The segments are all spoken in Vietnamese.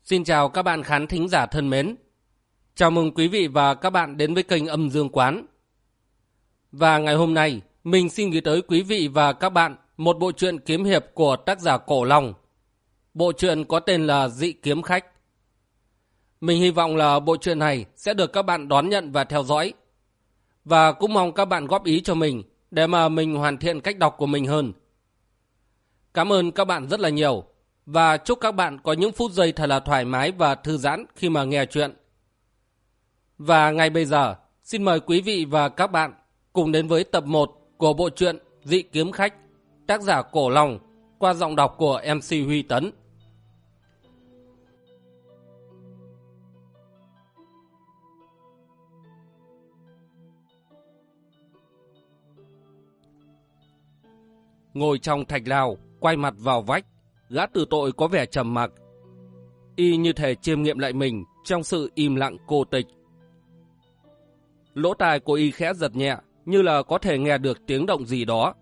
Xin chào các bạn khán thính giả thân mến. Chào mừng quý vị và các bạn đến với kênh Âm Dương Quán. Và ngày hôm nay, mình xin gửi tới quý vị và các bạn một bộ truyện kiếm hiệp của tác giả Cổ Long. Bộ truyện có tên là Dị Kiếm Khách. Mình hy vọng là bộ truyện này sẽ được các bạn đón nhận và theo dõi. Và cũng mong các bạn góp ý cho mình để mà mình hoàn thiện cách đọc của mình hơn. Cảm ơn các bạn rất là nhiều. Và chúc các bạn có những phút giây thật là thoải mái và thư giãn khi mà nghe chuyện. Và ngay bây giờ, xin mời quý vị và các bạn cùng đến với tập 1 của bộ truyện Dị Kiếm Khách, tác giả Cổ Long, qua giọng đọc của MC Huy Tấn. Ngồi trong thạch lao, quay mặt vào vách, gã tử tội có vẻ trầm mặc, y như thể chiêm nghiệm lại mình trong sự im lặng cô tịch. Lỗ tai của y khẽ giật nhẹ, như là có thể nghe được tiếng động gì đó.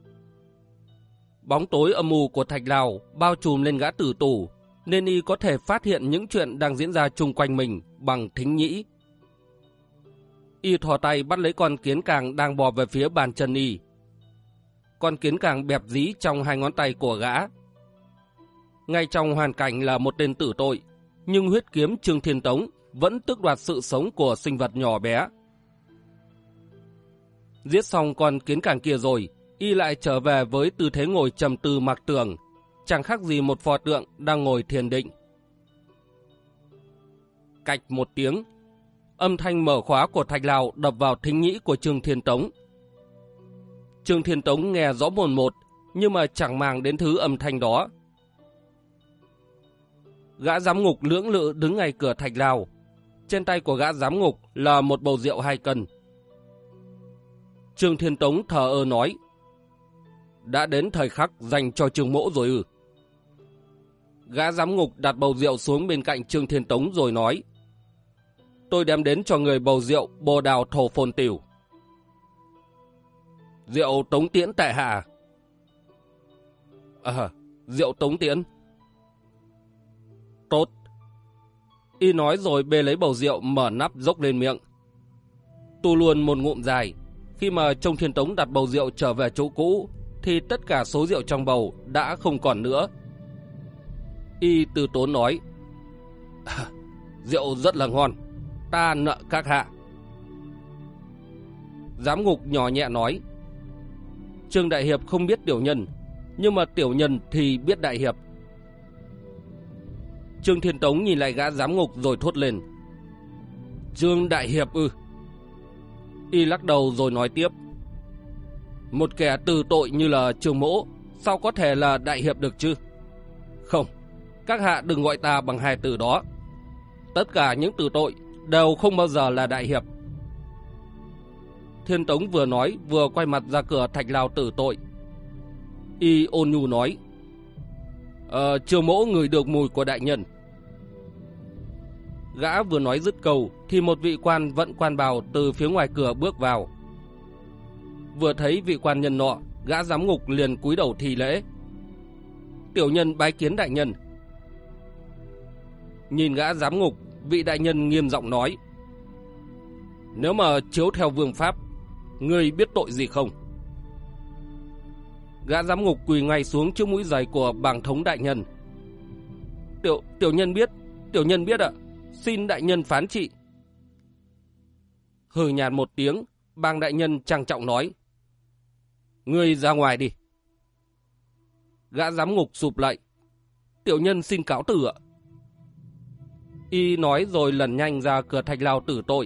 Bóng tối âm u của thạch lào bao trùm lên gã tử tù, nên y có thể phát hiện những chuyện đang diễn ra chung quanh mình bằng thính nhĩ. Y thò tay bắt lấy con kiến càng đang bò về phía bàn chân y. Con kiến càng bẹp dí trong hai ngón tay của gã. Ngay trong hoàn cảnh là một tên tử tội, nhưng huyết kiếm Trương Thiên Tống vẫn tước đoạt sự sống của sinh vật nhỏ bé. Giết xong con kiến càng kia rồi, y lại trở về với tư thế ngồi trầm tư mặc tường, chẳng khác gì một pho tượng đang ngồi thiền định. Cạch một tiếng, âm thanh mở khóa của thạch lào đập vào thính nhĩ của Trương Thiên Tống. Trương Thiên Tống nghe rõ mồn một, nhưng mà chẳng màng đến thứ âm thanh đó. Gã giám ngục lưỡng lự đứng ngay cửa thạch lào. Trên tay của gã giám ngục là một bầu rượu 2 cân. Trương Thiên Tống thờ ơ nói: đã đến thời khắc dành cho Trương Mỗ rồi ư? Gã giám ngục đặt bầu rượu xuống bên cạnh Trương Thiên Tống rồi nói: tôi đem đến cho người bầu rượu Bồ Đào Thổ Phồn Tiểu. Rượu Tống Tiễn tại hạ. Rượu Tống Tiễn. Tốt. Y nói rồi bê lấy bầu rượu mở nắp dốc lên miệng. Tu luôn một ngụm dài. Khi mà trông Thiên Tống đặt bầu rượu trở về chỗ cũ, thì tất cả số rượu trong bầu đã không còn nữa. Y từ tốn nói: rượu rất là ngon, ta nợ các hạ. Giám ngục nhỏ nhẹ nói: Trương đại hiệp không biết tiểu nhân, nhưng mà tiểu nhân thì biết đại hiệp. Trương Thiên Tống nhìn lại gã giám ngục rồi thốt lên: Trương đại hiệp ư? Y lắc đầu rồi nói tiếp: một kẻ từ tội như là Trương Mỗ sao có thể là đại hiệp được chứ? Không, các hạ đừng gọi ta bằng 2 từ đó. Tất cả những từ tội đều không bao giờ là đại hiệp. Thiên Tống vừa nói vừa quay mặt ra cửa thạch lao tử tội. Y ôn nhu nói: Trương Mỗ ngửi được mùi của đại nhân. Gã vừa nói dứt câu thì một vị quan vận quan bào từ phía ngoài cửa bước vào. Vừa thấy vị quan nhân nọ, gã giám ngục liền cúi đầu thi lễ: tiểu nhân bái kiến đại nhân. Nhìn gã giám ngục, vị đại nhân nghiêm giọng nói: nếu mà chiếu theo vương pháp, ngươi biết tội gì không? Gã giám ngục quỳ ngay xuống trước mũi giày của bàng thống đại nhân. Tiểu nhân biết ạ, xin đại nhân phán trị. Hừ nhạt một tiếng, bàng đại nhân trang trọng nói: ngươi ra ngoài đi. Gã giám ngục sụp lạy: tiểu nhân xin cáo từ ạ. Y nói rồi lần nhanh ra cửa thạch lao tử tội.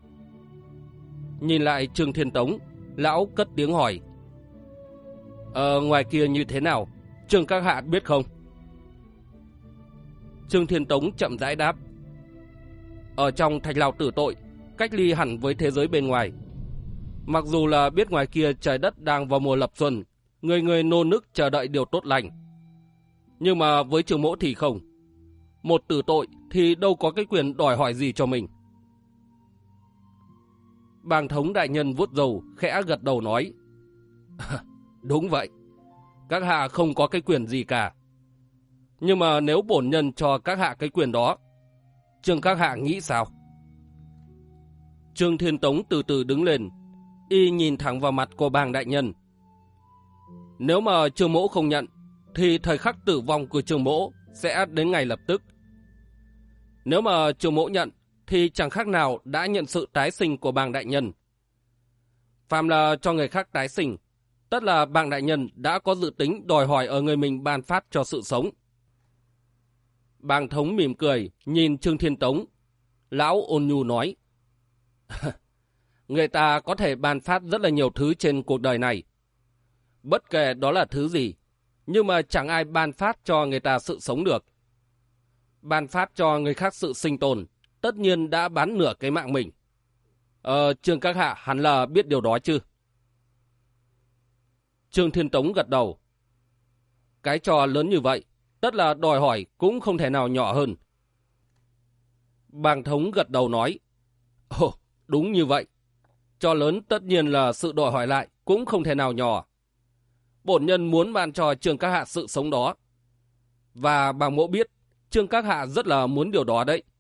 Nhìn lại Trương Thiên Tống, lão cất tiếng hỏi: ngoài kia như thế nào, Trương các hạ biết không? Trương Thiên Tống chậm rãi đáp: ở trong thạch lao tử tội, cách ly hẳn với thế giới bên ngoài. Mặc dù là biết ngoài kia trời đất đang vào mùa lập xuân, người người nô nức chờ đợi điều tốt lành, nhưng mà với Trương Mỗ thì không. Một tử tội thì đâu có cái quyền đòi hỏi gì cho mình. Bàng thống đại nhân vuốt râu khẽ gật đầu nói: đúng vậy, các hạ không có cái quyền gì cả. Nhưng mà nếu bổn nhân cho các hạ cái quyền đó, Trương các hạ nghĩ sao? Trương Thiên Tống từ từ đứng lên, y nhìn thẳng vào mặt của bàng đại nhân. Nếu mà Trương Mỗ không nhận, thì thời khắc tử vong của Trương Mỗ sẽ đến ngay lập tức. Nếu mà Trương Mỗ nhận, thì chẳng khác nào đã nhận sự tái sinh của bàng đại nhân. Phàm là cho người khác tái sinh, tất là bàng đại nhân đã có dự tính đòi hỏi ở người mình ban phát cho sự sống. Bàng thống mỉm cười, nhìn Trương Thiên Tống. Lão ôn nhu nói, người ta có thể ban phát rất là nhiều thứ trên cuộc đời này. Bất kể đó là thứ gì, nhưng mà chẳng ai ban phát cho người ta sự sống được. Ban phát cho người khác sự sinh tồn, tất nhiên đã bán nửa cái mạng mình. Trương các hạ hẳn là biết điều đó chứ? Trương Thiên Tống gật đầu. Cái trò lớn như vậy, tất là đòi hỏi cũng không thể nào nhỏ hơn. Bàng thống gật đầu nói, ồ, đúng như vậy. Trò lớn tất nhiên là sự đòi hỏi lại cũng không thể nào nhỏ. Bổn nhân muốn ban cho Trương các hạ sự sống đó. Và bàng mỗ biết Trương các hạ rất là muốn điều đó đấy.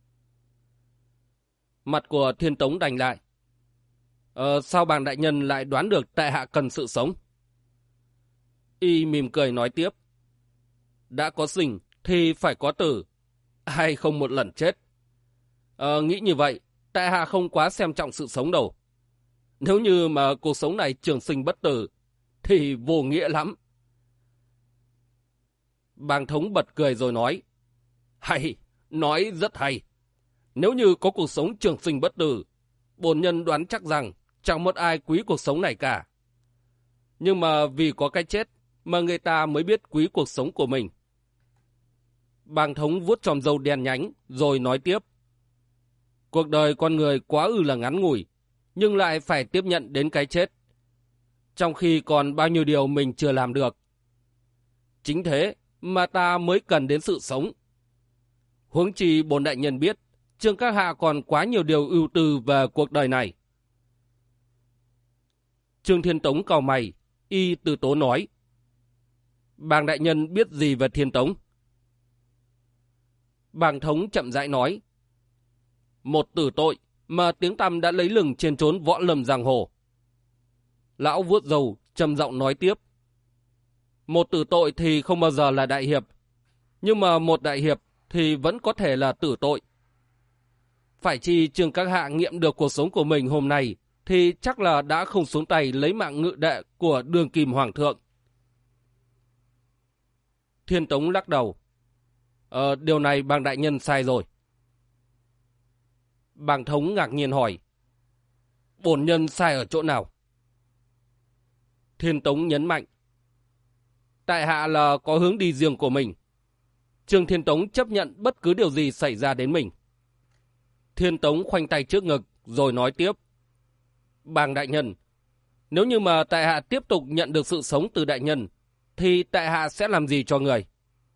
Mặt của Thiên Tống đành lại. Sao bàng đại nhân lại đoán được tại hạ cần sự sống? Y mỉm cười nói tiếp. Đã có sinh thì phải có tử. Ai không một lần chết. Nghĩ như vậy, tại hạ không quá xem trọng sự sống đâu. Nếu như mà cuộc sống này trường sinh bất tử, thì vô nghĩa lắm. Bàng thống bật cười rồi nói. Hay, nói rất hay. Nếu như có cuộc sống trường sinh bất tử, bổn nhân đoán chắc rằng chẳng một ai quý cuộc sống này cả. Nhưng mà vì có cái chết mà người ta mới biết quý cuộc sống của mình. Bàng thống vuốt tròm râu đen nhánh rồi nói tiếp. Cuộc đời con người quá là ngắn ngủi, nhưng lại phải tiếp nhận đến cái chết. Trong khi còn bao nhiêu điều mình chưa làm được. Chính thế mà ta mới cần đến sự sống. Huống chi bổn đại nhân biết, Trương các hạ còn quá nhiều điều ưu tư về cuộc đời này. Trương Thiên Tống cau mày, y từ tốn nói. Bàng đại nhân biết gì về Thiên Tống? Bàng thống chậm rãi nói. Một tử tội mà tiếng tăm đã lấy lừng trên chốn võ lâm giang hồ. Lão vuốt râu, trầm giọng nói tiếp. Một tử tội thì không bao giờ là đại hiệp. Nhưng mà một đại hiệp thì vẫn có thể là tử tội. Phải chi Trương các hạ nghiệm được cuộc sống của mình hôm nay thì chắc là đã không xuống tay lấy mạng ngự đệ của Đường Kim Hoàng thượng. Thiên Tống lắc đầu. Điều này bàng đại nhân sai rồi. Bàng thống ngạc nhiên hỏi. Bổn nhân sai ở chỗ nào? Thiên Tống nhấn mạnh. Tại hạ là có hướng đi riêng của mình. Trương Thiên Tống chấp nhận bất cứ điều gì xảy ra đến mình. Thiên Tống khoanh tay trước ngực rồi nói tiếp. Bàng đại nhân, nếu như mà tại hạ tiếp tục nhận được sự sống từ đại nhân, thì tại hạ sẽ làm gì cho người?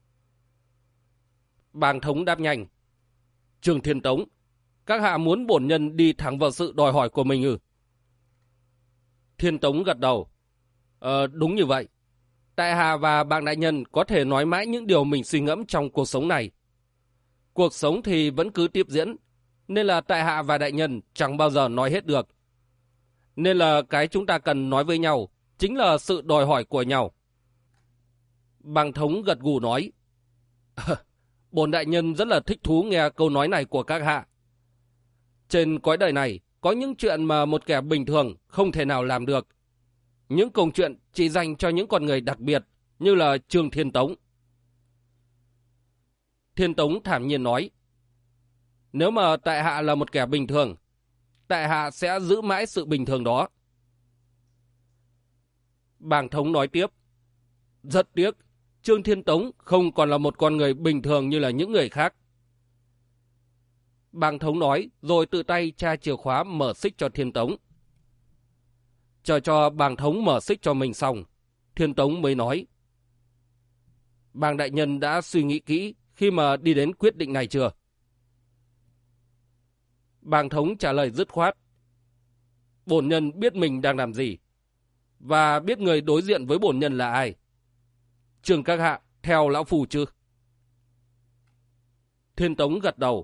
Bàng thống đáp nhanh. Trương Thiên Tống, các hạ muốn bổn nhân đi thẳng vào sự đòi hỏi của mình ư? Thiên Tống gật đầu. Đúng như vậy. Tại hạ và bàng đại nhân có thể nói mãi những điều mình suy ngẫm trong cuộc sống này. Cuộc sống thì vẫn cứ tiếp diễn, nên là tại hạ và đại nhân chẳng bao giờ nói hết được. Nên là cái chúng ta cần nói với nhau chính là sự đòi hỏi của nhau. Bàng thống gật gù nói. Bổn đại nhân rất là thích thú nghe câu nói này của các hạ. Trên cõi đời này có những chuyện mà một kẻ bình thường không thể nào làm được. Những câu chuyện chỉ dành cho những con người đặc biệt như là Trương Thiên Tống. Thiên Tống thản nhiên nói. Nếu mà tại hạ là một kẻ bình thường, tại hạ sẽ giữ mãi sự bình thường đó. Bàng thống nói tiếp. Rất tiếc, Trương Thiên Tống không còn là một con người bình thường như là những người khác. Bàng thống nói rồi tự tay tra chìa khóa mở xích cho Thiên Tống. Chờ cho bàng thống mở xích cho mình xong, Thiên Tống mới nói. Bàng đại nhân đã suy nghĩ kỹ khi mà đi đến quyết định này chưa? Bàng thống trả lời dứt khoát. Bổn nhân biết mình đang làm gì, và biết người đối diện với bổn nhân là ai. Trương các hạ theo lão phù chứ? Thiên Tống gật đầu.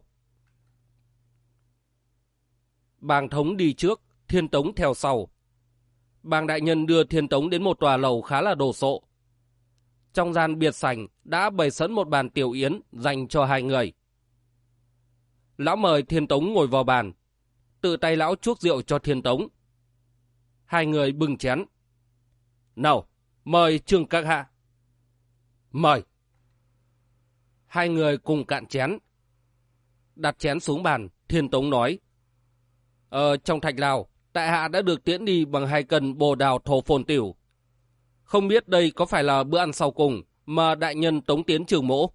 Bàng Thống đi trước, Thiên Tống theo sau. Bàng đại nhân đưa Thiên Tống đến một tòa lầu khá là đồ sộ. Trong gian biệt sảnh đã bày sẵn một bàn tiểu yến dành cho hai người. Lão mời Thiên Tống ngồi vào bàn, tự tay lão chuốc rượu cho Thiên Tống. Hai người bưng chén. Nào, mời Trương các hạ. Mời. Hai người cùng cạn chén. Đặt chén xuống bàn, Thiên Tống nói. Trong Thạch Lào, tại hạ đã được tiễn đi bằng 2 cân bồ đào thổ phồn tiểu. Không biết đây có phải là bữa ăn sau cùng mà đại nhân tống tiến Trường Mỗ?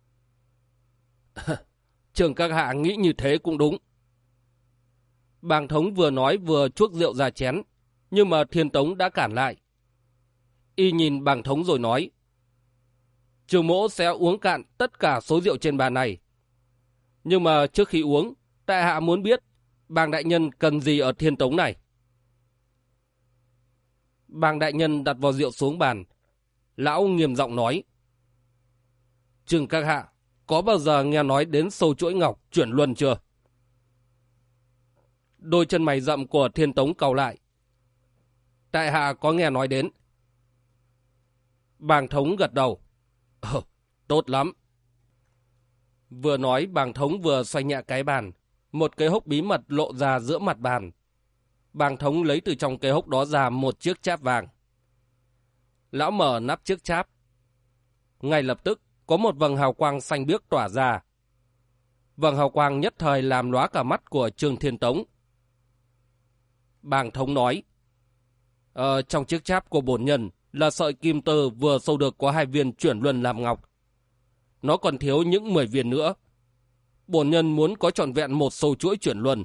Trường các hạ nghĩ như thế cũng đúng. Bàng Thống vừa nói vừa chuốc rượu ra chén, nhưng mà Thiên Tống đã cản lại. Y nhìn Bàng Thống rồi nói. Trường Mỗ sẽ uống cạn tất cả số rượu trên bàn này. Nhưng mà trước khi uống, tại hạ muốn biết Bàng đại nhân cần gì ở Thiên Tống này. Bàng đại nhân đặt vò rượu xuống bàn. Lão nghiêm giọng nói. Trương các hạ, có bao giờ nghe nói đến sâu chuỗi ngọc chuyển luân chưa? Đôi chân mày rậm của Thiên Tống cau lại. Tại hạ có nghe nói đến. Bàng Thống gật đầu. Tốt lắm. Vừa nói Bàng Thống vừa xoay nhẹ cái bàn. Một cái hốc bí mật lộ ra giữa mặt bàn. Bàng Thống lấy từ trong cái hốc đó ra một chiếc cháp vàng. Lão mở nắp chiếc cháp. Ngay lập tức có một vầng hào quang xanh biếc tỏa ra. Vầng hào quang nhất thời làm lóa cả mắt của Trương Thiên Tống. Bàng Thống nói. Trong chiếc cháp của bổn nhân là sợi kim tơ vừa sâu được có 2 viên chuyển luân làm ngọc. Nó còn thiếu những 10 viên nữa. Bổn nhân muốn có trọn vẹn một sâu chuỗi chuyển luân.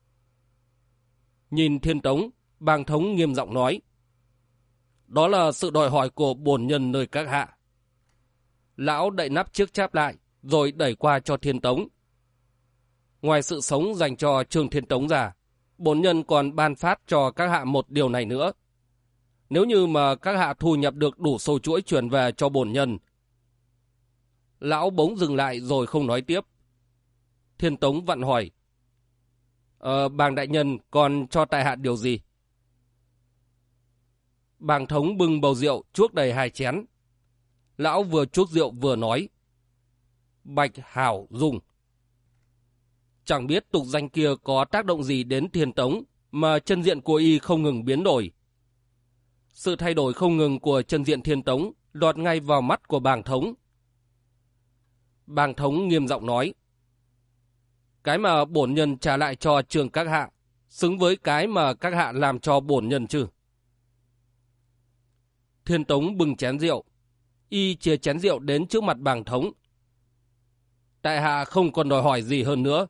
Nhìn Thiên Tống, Bàng Thống nghiêm giọng nói. Đó là sự đòi hỏi của bổn nhân nơi các hạ. Lão đậy nắp chiếc cháp lại, rồi đẩy qua cho Thiên Tống. Ngoài sự sống dành cho Trương Thiên Tống ra, bổn nhân còn ban phát cho các hạ một điều này nữa. Nếu như mà các hạ thu nhập được đủ sâu chuỗi chuyển về cho bổn nhân. Lão bỗng dừng lại rồi không nói tiếp. Thiên Tống vặn hỏi. Bàng đại nhân còn cho tại hạ điều gì? Bàng Thống bưng bầu rượu chuốc đầy 2 chén. Lão vừa chuốc rượu vừa nói. Bạch Hảo Dung. Chẳng biết tục danh kia có tác động gì đến Thiên Tống mà chân diện của y không ngừng biến đổi. Sự thay đổi không ngừng của chân diện Thiên Tống lọt ngay vào mắt của Bàng Thống. Bàng Thống nghiêm giọng nói. Cái mà bổn nhân trả lại cho Trương các hạ xứng với cái mà các hạ làm cho bổn nhân chứ? Thiên Tống bưng chén rượu. Y chia chén rượu đến trước mặt Bàng Thống. Tại hạ không còn đòi hỏi gì hơn nữa.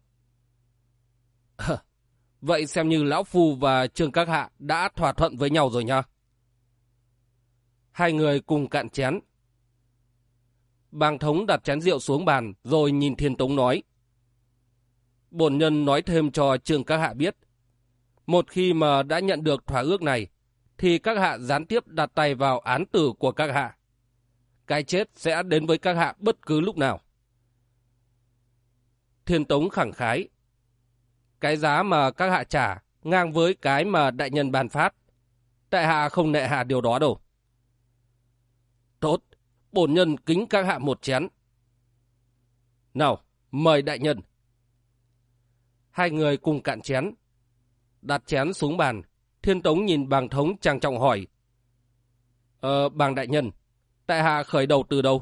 Vậy xem như lão phu và Trương các hạ đã thỏa thuận với nhau rồi nha. Hai người cùng cạn chén. Bàng Thống đặt chén rượu xuống bàn rồi nhìn Thiên Tống nói. Bổn nhân nói thêm cho Trương các hạ biết. Một khi mà đã nhận được thỏa ước này, thì các hạ gián tiếp đặt tay vào án tử của các hạ. Cái chết sẽ đến với các hạ bất cứ lúc nào. Thiên Tống khẳng khái. Cái giá mà các hạ trả ngang với cái mà đại nhân ban phát. Tại hạ không nệ hạ điều đó đâu. Tốt, bổn nhân kính các hạ một chén. Nào, mời đại nhân. Hai người cùng cạn chén. Đặt chén xuống bàn, Thiên Tống nhìn Bàng Thống trang trọng hỏi. Bàng đại nhân, tại hạ khởi đầu từ đâu?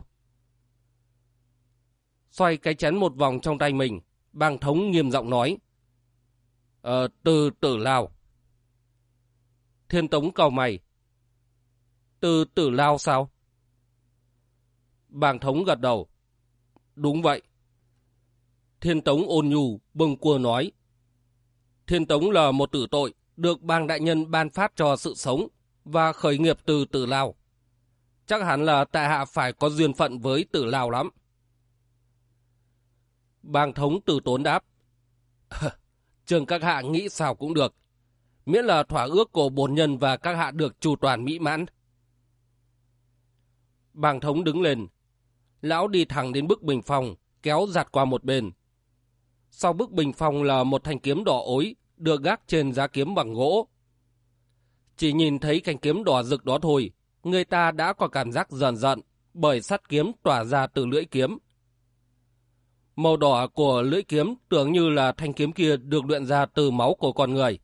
Xoay cái chén một vòng trong tay mình, Bàng Thống nghiêm giọng nói. Từ Tử Lao. Thiên Tống cau mày. Từ Tử Lao sao? Bàng Thống gật đầu. Đúng vậy. Thiên Tống ôn nhu bâng quơ nói. Thiên Tống là một tử tội, được Bàng đại nhân ban phát cho sự sống và khởi nghiệp từ Tử Lao. Chắc hẳn là tại hạ phải có duyên phận với Tử Lao lắm. Bàng Thống từ tốn đáp. Trương các hạ nghĩ sao cũng được, miễn là thỏa ước của bổn nhân và các hạ được chu toàn mỹ mãn. Bàng Thống đứng lên. Lão đi thẳng đến bức bình phong, kéo giạt qua một bên. Sau bức bình phong là một thanh kiếm đỏ ối được gác trên giá kiếm bằng gỗ. Chỉ nhìn thấy thanh kiếm đỏ rực đó thôi, người ta đã có cảm giác rờn rợn bởi sắt kiếm tỏa ra từ lưỡi kiếm. Màu đỏ của lưỡi kiếm tưởng như là thanh kiếm kia được luyện ra từ máu của con người.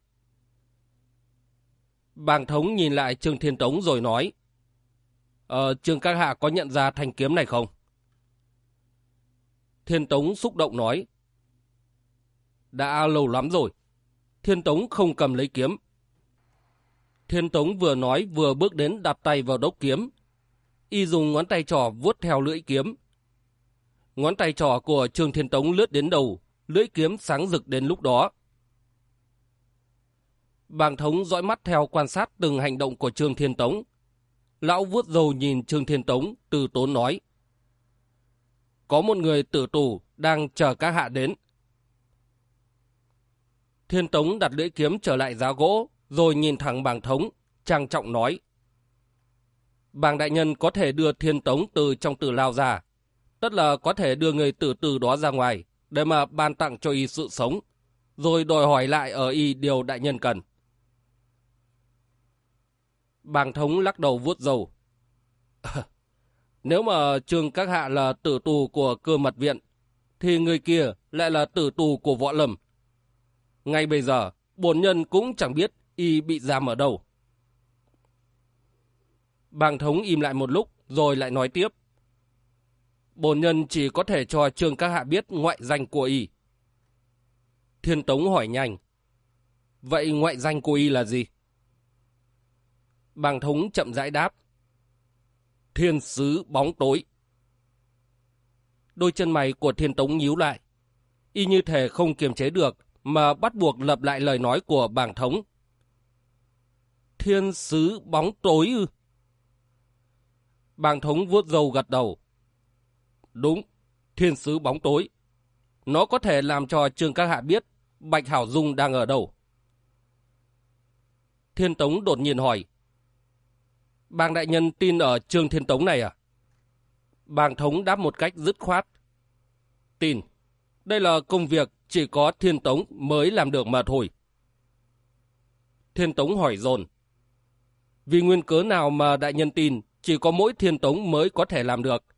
Bàng Thống nhìn lại Trương Thiên Tống rồi nói: Trương các hạ có nhận ra thanh kiếm này không? Thiên Tống xúc động nói: đã lâu lắm rồi. Thiên Tống không cầm lấy kiếm. Thiên Tống vừa nói vừa bước đến đặt tay vào đốc kiếm. Y dùng ngón tay trỏ vuốt theo lưỡi kiếm. Ngón tay trỏ của Trương Thiên Tống lướt đến đầu, lưỡi kiếm sáng rực đến lúc đó. Bàng Thống dõi mắt theo quan sát từng hành động của Trương Thiên Tống. Lão vuốt râu nhìn Trương Thiên Tống, từ tốn nói: có một người tử tù đang chờ các hạ đến. Thiên Tống đặt lưỡi kiếm trở lại giá gỗ, rồi nhìn thẳng Bàng Thống, trang trọng nói: Bàng đại nhân có thể đưa Thiên Tống từ trong tử lao ra, tất là có thể đưa người tử tù đó ra ngoài, để mà ban tặng cho y sự sống, rồi đòi hỏi lại ở y điều đại nhân cần. Bàng Thống lắc đầu vuốt râu: nếu mà Trương các hạ là tử tù của Cơ Mật Viện, thì người kia lại là tử tù của Võ Lâm. Ngay bây giờ, bổn nhân cũng chẳng biết y bị giam ở đâu. Bàng Thống im lại một lúc, rồi lại nói tiếp: bổn nhân chỉ có thể cho Trương các hạ biết ngoại danh của y. Thiên Tống hỏi nhanh: vậy ngoại danh của y là gì? Bàng Thống chậm rãi đáp: Thiên sứ bóng tối. Đôi chân mày của Thiên Tống nhíu lại. Y như thể không kiềm chế được mà bắt buộc lặp lại lời nói của Bàng Thống. Thiên sứ bóng tối ư? Bàng Thống vuốt râu gật đầu: đúng, thiên sứ bóng tối. Nó có thể làm cho Trương các hạ biết Bạch Hảo Dung đang ở đâu. Thiên Tống đột nhiên hỏi: Bàng đại nhân tin ở Trương Thiên Tống này à? Bàng Thống đáp một cách dứt khoát: tin. Đây là công việc chỉ có Thiên Tống mới làm được mà thôi. Thiên Tống hỏi dồn: vì nguyên cớ nào mà đại nhân tin chỉ có mỗi Thiên Tống mới có thể làm được?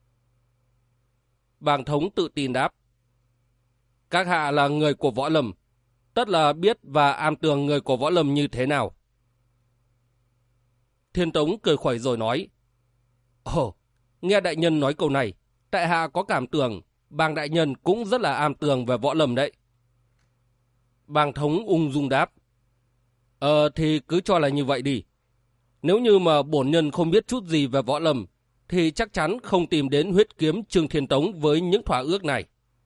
Bàng Thống tự tin đáp: các hạ là người của Võ Lâm, tất là biết và am tường người của Võ Lâm như thế nào. Thiên Tống cười khuẩy rồi nói: ồ, nghe đại nhân nói câu này, tại hạ có cảm tưởng Bàng đại nhân cũng rất là am tường về Võ Lâm đấy. Bàng Thống ung dung đáp: thì cứ cho là như vậy đi. Nếu như mà bổn nhân không biết chút gì về Võ Lâm, thì chắc chắn không tìm đến huyết kiếm Trương Thiên Tống với những thỏa ước này.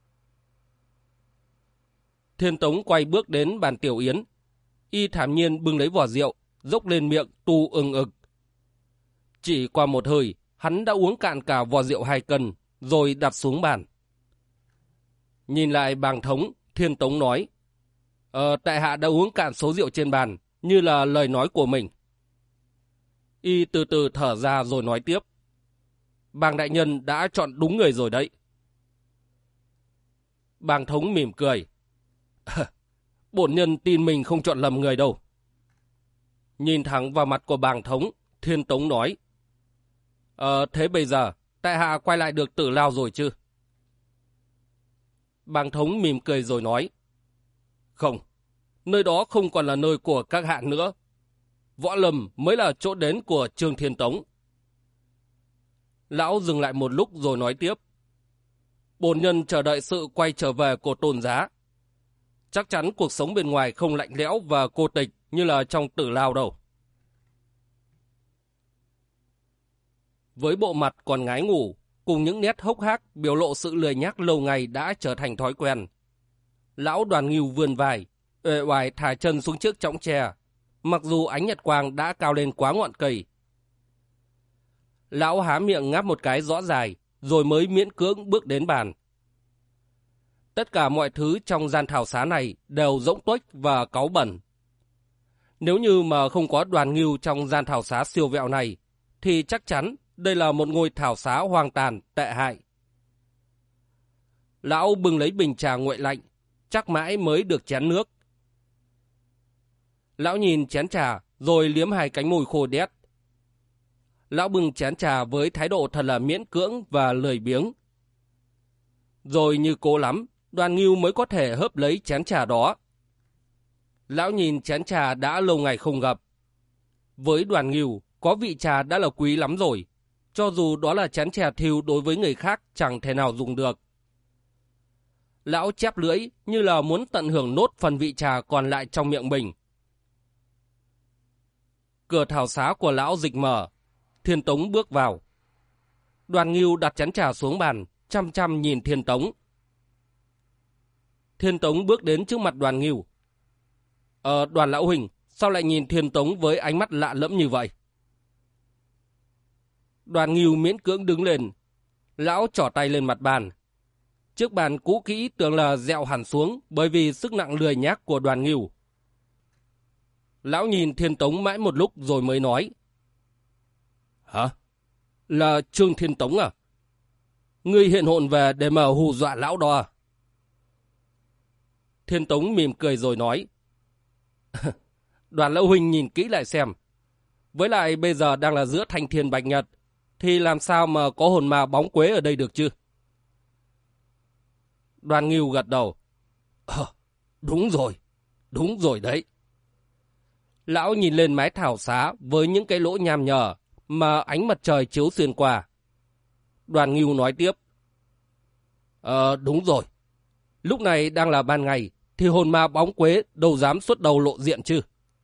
Thiên Tống quay bước đến bàn tiểu yến. Y thản nhiên bưng lấy vỏ rượu, dốc lên miệng tu ừng ực. Chỉ qua một hơi, hắn đã uống cạn cả vò rượu 2 cân, rồi đặt xuống bàn. Nhìn lại Bàng Thống, Thiên Tống nói: tại hạ đã uống cạn số rượu trên bàn, như là lời nói của mình. Y từ từ thở ra rồi nói tiếp: Bàng đại nhân đã chọn đúng người rồi đấy. Bàng Thống mỉm cười: bổn nhân tin mình không chọn lầm người đâu. Nhìn thẳng vào mặt của Bàng Thống, Thiên Tống nói: thế bây giờ, tại hạ quay lại được tử lao rồi chứ? Bàng Thống mỉm cười rồi nói: không, nơi đó không còn là nơi của các hạ nữa. Võ Lâm mới là chỗ đến của Trương Thiên Tống. Lão dừng lại một lúc rồi nói tiếp: bổn nhân chờ đợi sự quay trở về của Tôn Giá. Chắc chắn cuộc sống bên ngoài không lạnh lẽo và cô tịch như là trong tử lao đâu. Với bộ mặt còn ngái ngủ, cùng những nét hốc hác biểu lộ sự lười nhác lâu ngày đã trở thành thói quen, lão Đoàn Ngưu vươn vai, uể oải thả chân xuống trước chõng tre, mặc dù ánh nhật quang đã cao lên quá ngọn cây. Lão há miệng ngáp một cái rõ dài, rồi mới miễn cưỡng bước đến bàn. Tất cả mọi thứ trong gian thảo xá này đều rỗng tuếch và cáu bẩn. Nếu như mà không có Đoàn Ngưu trong gian thảo xá siêu vẹo này, thì chắc chắn đây là một ngôi thảo xá hoang tàn, tệ hại. Lão bưng lấy bình trà nguội lạnh, chắc mãi mới được chén nước. Lão nhìn chén trà rồi liếm hai cánh môi khô đét. Lão bưng chén trà với thái độ thật là miễn cưỡng và lười biếng. Rồi như cố lắm, Đoàn Ngưu mới có thể hớp lấy chén trà đó. Lão nhìn chén trà đã lâu ngày không gặp. Với Đoàn Ngưu, có vị trà đã là quý lắm rồi. Cho dù đó là chén trà thiêu đối với người khác chẳng thể nào dùng được. Lão chép lưỡi như là muốn tận hưởng nốt phần vị trà còn lại trong miệng mình. Cửa thảo xá của lão dịch mở. Thiên Tống bước vào. Đoàn Ngưu đặt chén trà xuống bàn, chăm chăm nhìn Thiên Tống. Thiên Tống bước đến trước mặt Đoàn Ngưu. Đoàn lão huynh, sao lại nhìn Thiên Tống với ánh mắt lạ lẫm như vậy? Đoàn Ngưu miễn cưỡng đứng lên. Lão trỏ tay lên mặt bàn. Chiếc bàn cũ kỹ tưởng là dẹo hẳn xuống bởi vì sức nặng lười nhác của Đoàn Ngưu. Lão nhìn Thiên Tống mãi một lúc rồi mới nói. Hả? Là Trương Thiên Tống à? Ngươi hiện hồn về để mà hù dọa lão đó à? Thiên Tống mỉm cười rồi nói. Đoàn lão huynh nhìn kỹ lại xem. Với lại bây giờ đang là giữa thanh thiên bạch nhật, thì làm sao mà có hồn ma bóng quế ở đây được chứ? Đoàn Ngưu gật đầu. Đúng rồi đấy. Lão nhìn lên mái thảo xá với những cái lỗ nham nhở mà ánh mặt trời chiếu xuyên qua. Đoàn Ngưu nói tiếp. Đúng rồi. Lúc này đang là ban ngày, thì hồn ma bóng quế đâu dám xuất đầu lộ diện chứ.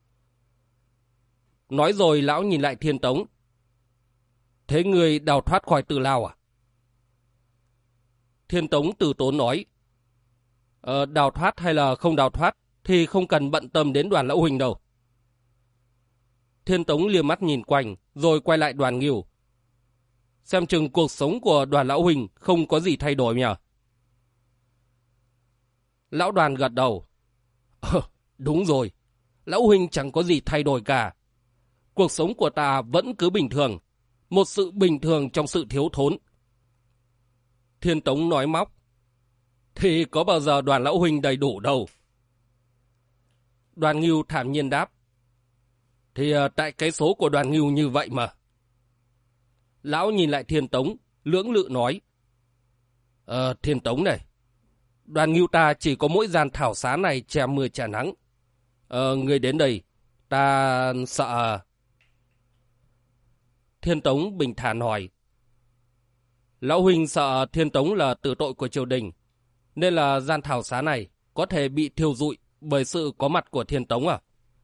Nói rồi lão nhìn lại Thiên Tống. Thế người đào thoát khỏi Tử Lao à? Thiên Tống từ tốn nói. Đào thoát hay là không đào thoát thì không cần bận tâm đến Đoàn lão huynh đâu. Thiên Tống liếc mắt nhìn quanh rồi quay lại Đoàn Ngưu. Xem chừng cuộc sống của Đoàn lão huynh không có gì thay đổi nhỉ? Lão Đoàn gật đầu. Đúng rồi, lão huynh chẳng có gì thay đổi cả. Cuộc sống của ta vẫn cứ bình thường, một sự bình thường trong sự thiếu thốn. Thiên Tống nói móc. Thì có bao giờ Đoàn lão huynh đầy đủ đâu. Đoàn Ngưu thản nhiên đáp. Thì tại cái số của Đoàn Ngưu như vậy mà. Lão nhìn lại Thiên Tống, lưỡng lự nói. Thiên Tống này, Đoàn Ngưu ta chỉ có mỗi gian thảo xá này che mưa che nắng. Người đến đây, ta sợ... Thiên Tống bình thản hỏi. Lão huynh sợ Thiên Tống là tử tội của triều đình, nên là gian thảo xá này có thể bị thiêu rụi bởi sự có mặt của Thiên Tống à?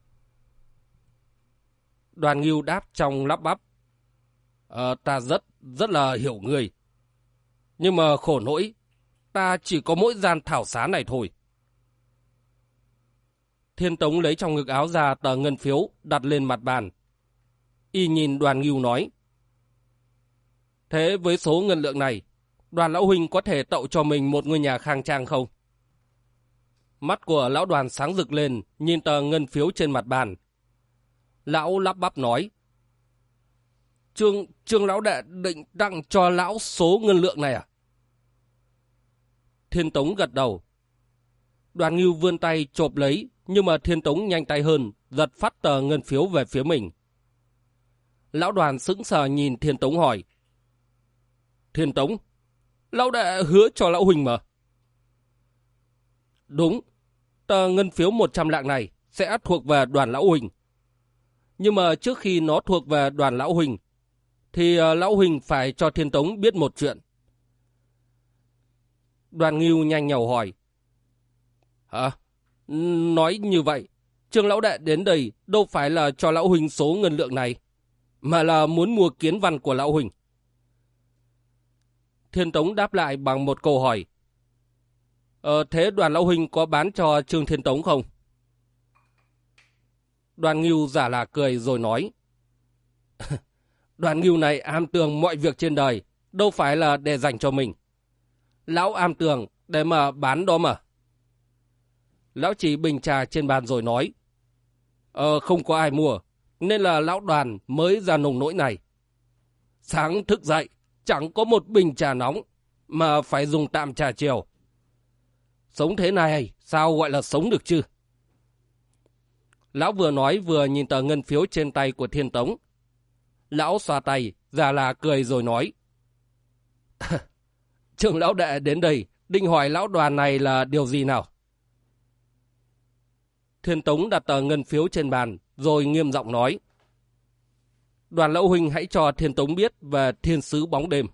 Đoàn Ngưu đáp trong lắp bắp. Ta rất là hiểu người. Nhưng mà khổ nỗi, ta chỉ có mỗi gian thảo xá này thôi. Thiên Tống lấy trong ngực áo ra tờ ngân phiếu đặt lên mặt bàn. Y nhìn Đoàn Ngưu nói. Thế với số ngân lượng này, Đoàn lão huynh có thể tậu cho mình một ngôi nhà khang trang không? Mắt của lão Đoàn sáng rực lên, nhìn tờ ngân phiếu trên mặt bàn. Lão lắp bắp nói. Trương lão đệ định tặng cho lão số ngân lượng này à? Thiên Tống gật đầu. Đoàn Ngưu vươn tay chộp lấy, nhưng mà Thiên Tống nhanh tay hơn, giật phát tờ ngân phiếu về phía mình. Lão Đoàn sững sờ nhìn Thiên Tống hỏi. Thiên Tống, lão đệ hứa cho lão huynh mà. Đúng, tờ ngân phiếu 100 lạng này sẽ thuộc về Đoàn lão huynh. Nhưng mà trước khi nó thuộc về Đoàn lão huynh, thì lão huynh phải cho Thiên Tống biết một chuyện. Đoàn Ngưu nhanh nhảu hỏi. Hả? Nói như vậy, Trương lão đệ đến đây đâu phải là cho lão huynh số ngân lượng này, mà là muốn mua kiến văn của lão huynh. Thiên Tống đáp lại bằng một câu hỏi. Thế Đoàn lão huynh có bán cho Trương Thiên Tống không? Đoàn Ngưu giả là cười rồi nói. Đoàn Ngưu này am tường mọi việc trên đời, đâu phải là để dành cho mình. Lão am tường để mà bán đó mà. Lão chỉ bình trà trên bàn rồi nói. Không có ai mua, nên là lão Đoàn mới ra nông nỗi này. Sáng thức dậy, chẳng có một bình trà nóng, mà phải dùng tạm trà chiều, Sống thế này sao gọi là sống được chứ? Lão vừa nói vừa nhìn tờ ngân phiếu trên tay của Thiên Tống. Lão xoa tay, già là cười rồi nói. Trưởng lão đệ đến đây, định hỏi lão Đoàn này là điều gì nào? Thiên Tống đặt tờ ngân phiếu trên bàn, rồi nghiêm giọng nói. Đoàn lão huynh hãy cho Thiên Tống biết về thiên sứ bóng đêm.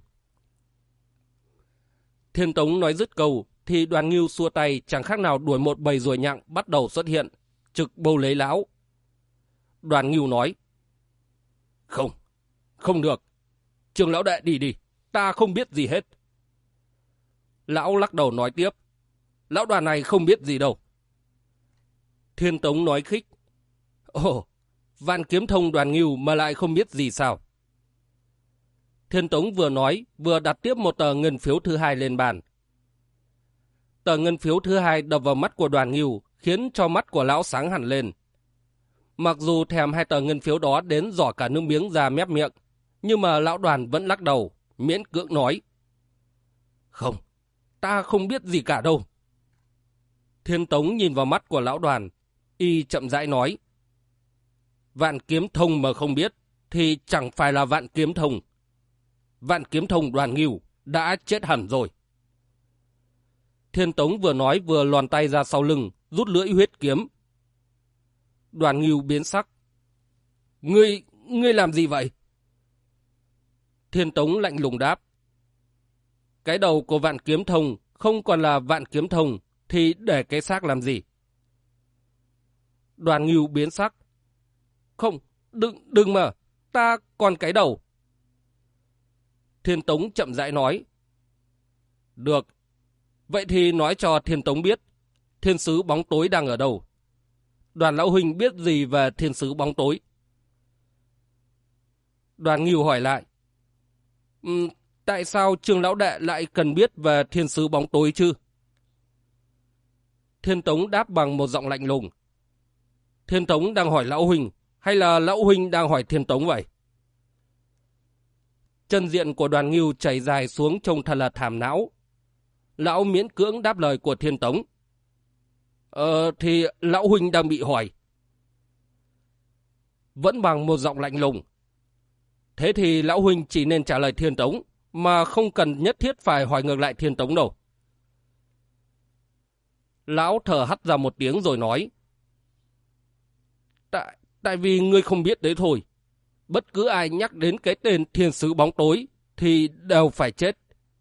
Thiên Tống nói dứt câu, thì Đoàn Ngưu xua tay chẳng khác nào đuổi một bầy ruồi nhặng bắt đầu xuất hiện, trực bâu lấy lão. Đoàn Ngưu nói. Không, không được. Trưởng lão đệ đi đi, ta không biết gì hết. Lão lắc đầu nói tiếp. Lão Đoàn này không biết gì đâu. Thiên Tống nói khích. Ồ, Vạn Kiếm Thông Đoàn Ngưu mà lại không biết gì sao? Thiên Tống vừa nói, vừa đặt tiếp một tờ ngân phiếu thứ hai lên bàn. Tờ ngân phiếu thứ hai đập vào mắt của Đoàn Ngưu, khiến cho mắt của lão sáng hẳn lên. Mặc dù thèm hai tờ ngân phiếu đó đến giỏ cả nước miếng ra mép miệng, nhưng mà lão Đoàn vẫn lắc đầu, miễn cưỡng nói. Không, ta không biết gì cả đâu. Thiên Tống nhìn vào mắt của lão Đoàn, y chậm rãi nói. Vạn Kiếm Thông mà không biết, thì chẳng phải là Vạn Kiếm Thông. Vạn Kiếm Thông Đoàn Ngưu đã chết hẳn rồi. Thiên Tống vừa nói vừa lòn tay ra sau lưng, rút lưỡi huyết kiếm. Đoàn Ngưu biến sắc. Ngươi làm gì vậy? Thiên Tống lạnh lùng đáp. Cái đầu của Vạn Kiếm Thông không còn là Vạn Kiếm Thông, thì để cái xác làm gì? Đoàn Ngưu biến sắc. Không, đừng mà, ta còn cái đầu. Thiên Tống chậm rãi nói. Được, vậy thì nói cho Thiên Tống biết, thiên sứ bóng tối đang ở đâu? Đoàn lão huynh biết gì về thiên sứ bóng tối? Đoàn Ngưu hỏi lại. Tại sao Trương lão đệ lại cần biết về thiên sứ bóng tối chứ? Thiên Tống đáp bằng một giọng lạnh lùng. Thiên Tống đang hỏi lão huynh, hay là lão huynh đang hỏi Thiên Tống vậy? Chân diện của Đoàn Ngưu chảy dài xuống trông thật là thảm não. Lão miễn cưỡng đáp lời của Thiên Tống. Thì lão huynh đang bị hỏi. Vẫn bằng một giọng lạnh lùng. Thế thì lão huynh chỉ nên trả lời Thiên Tống, mà không cần nhất thiết phải hỏi ngược lại Thiên Tống đâu. Lão thở hắt ra một tiếng rồi nói. Tại vì ngươi không biết đấy thôi. Bất cứ ai nhắc đến cái tên thiên sứ bóng tối thì đều phải chết.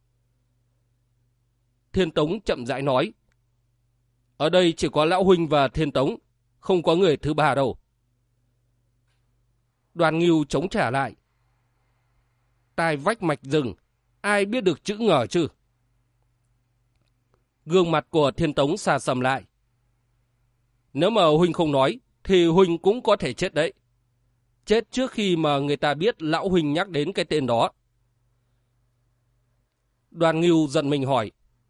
Thiên Tống chậm rãi nói. Ở đây chỉ có lão huynh và Thiên Tống, không có người thứ ba đâu. Đoàn Ngưu chống trả lại. Tai vách mạch rừng, ai biết được chữ ngờ chứ? Gương mặt của Thiên Tống xa sầm lại. Nếu mà huynh không nói, thì huynh cũng có thể chết đấy. Chết trước khi mà người ta biết lão huynh nhắc đến cái tên đó. Đoàn Ngưu giận mình hỏi.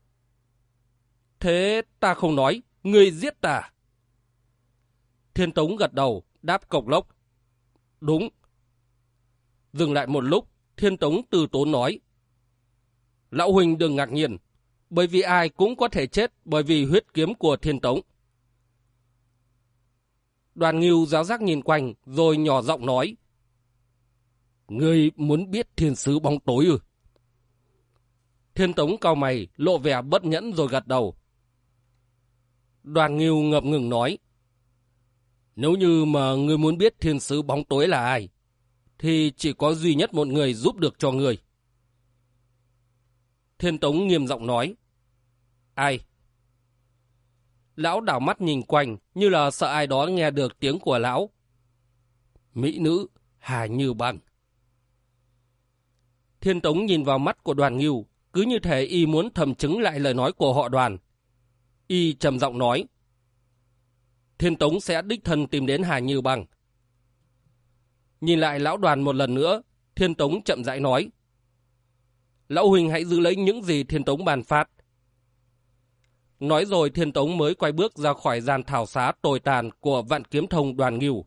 Thế ta không nói, ngươi giết ta. Thiên Tống gật đầu, đáp cộc lốc. Đúng. Dừng lại một lúc, Thiên Tống từ tốn nói. Lão huynh đừng ngạc nhiên, bởi vì ai cũng có thể chết bởi vì huyết kiếm của Thiên Tống. Đoàn Ngưu giáo giác nhìn quanh, rồi nhỏ giọng nói. Ngươi muốn biết thiên sứ bóng tối ư? Thiên Tống cau mày, lộ vẻ bất nhẫn rồi gật đầu. Đoàn Ngưu ngập ngừng nói. Nếu như mà ngươi muốn biết thiên sứ bóng tối là ai, thì chỉ có duy nhất một người giúp được cho ngươi. Thiên Tống nghiêm giọng nói. Ai? Lão đảo mắt nhìn quanh như là sợ ai đó nghe được tiếng của lão. Mỹ nữ Hà Như Băng. Thiên Tống nhìn vào mắt của Đoàn Ngưu, cứ như thể y muốn thẩm chứng lại lời nói của họ Đoàn. Y trầm giọng nói. Thiên Tống sẽ đích thân tìm đến Hà Như Băng. Nhìn lại lão Đoàn một lần nữa, Thiên Tống chậm rãi nói. Lão huynh hãy giữ lấy những gì Thiên Tống bàn phát. Nói rồi Thiên Tống mới quay bước ra khỏi gian thảo xá tồi tàn của Vạn Kiếm Thông Đoàn Ngưu.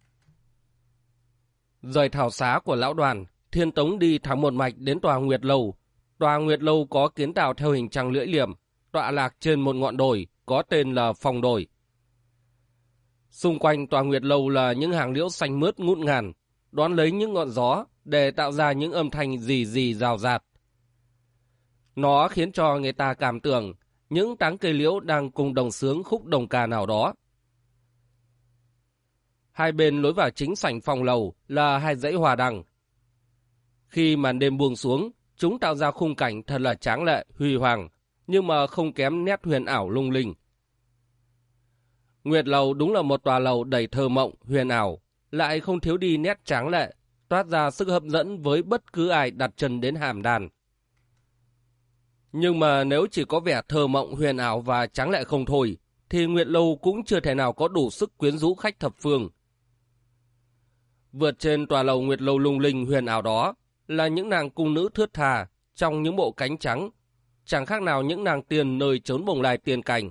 Rời thảo xá của lão Đoàn, Thiên Tống đi thẳng một mạch đến tòa Nguyệt Lâu. Tòa Nguyệt Lâu có kiến tạo theo hình trăng lưỡi liềm, tọa lạc trên một ngọn đồi có tên là Phong Đồi. Xung quanh tòa Nguyệt Lâu là những hàng liễu xanh mướt ngút ngàn, đón lấy những ngọn gió để tạo ra những âm thanh rì rì rào rạt. Nó khiến cho người ta cảm tưởng những tán cây liễu đang cùng đồng xướng khúc đồng ca nào đó. Hai bên lối vào chính sảnh phòng lầu là hai dãy hoa đằng. Khi màn đêm buông xuống, chúng tạo ra khung cảnh thật là tráng lệ, huy hoàng, nhưng mà không kém nét huyền ảo lung linh. Nguyệt Lầu đúng là một tòa lầu đầy thơ mộng, huyền ảo, lại không thiếu đi nét tráng lệ, toát ra sức hấp dẫn với bất cứ ai đặt chân đến Hàm Đàn. Nhưng mà nếu chỉ có vẻ thơ mộng, huyền ảo và tráng lệ không thôi, thì Nguyệt Lâu cũng chưa thể nào có đủ sức quyến rũ khách thập phương. Vượt trên tòa lầu Nguyệt Lâu lung linh huyền ảo đó là những nàng cung nữ thướt tha trong những bộ cánh trắng, chẳng khác nào những nàng tiên nơi chốn bồng lai tiên cảnh.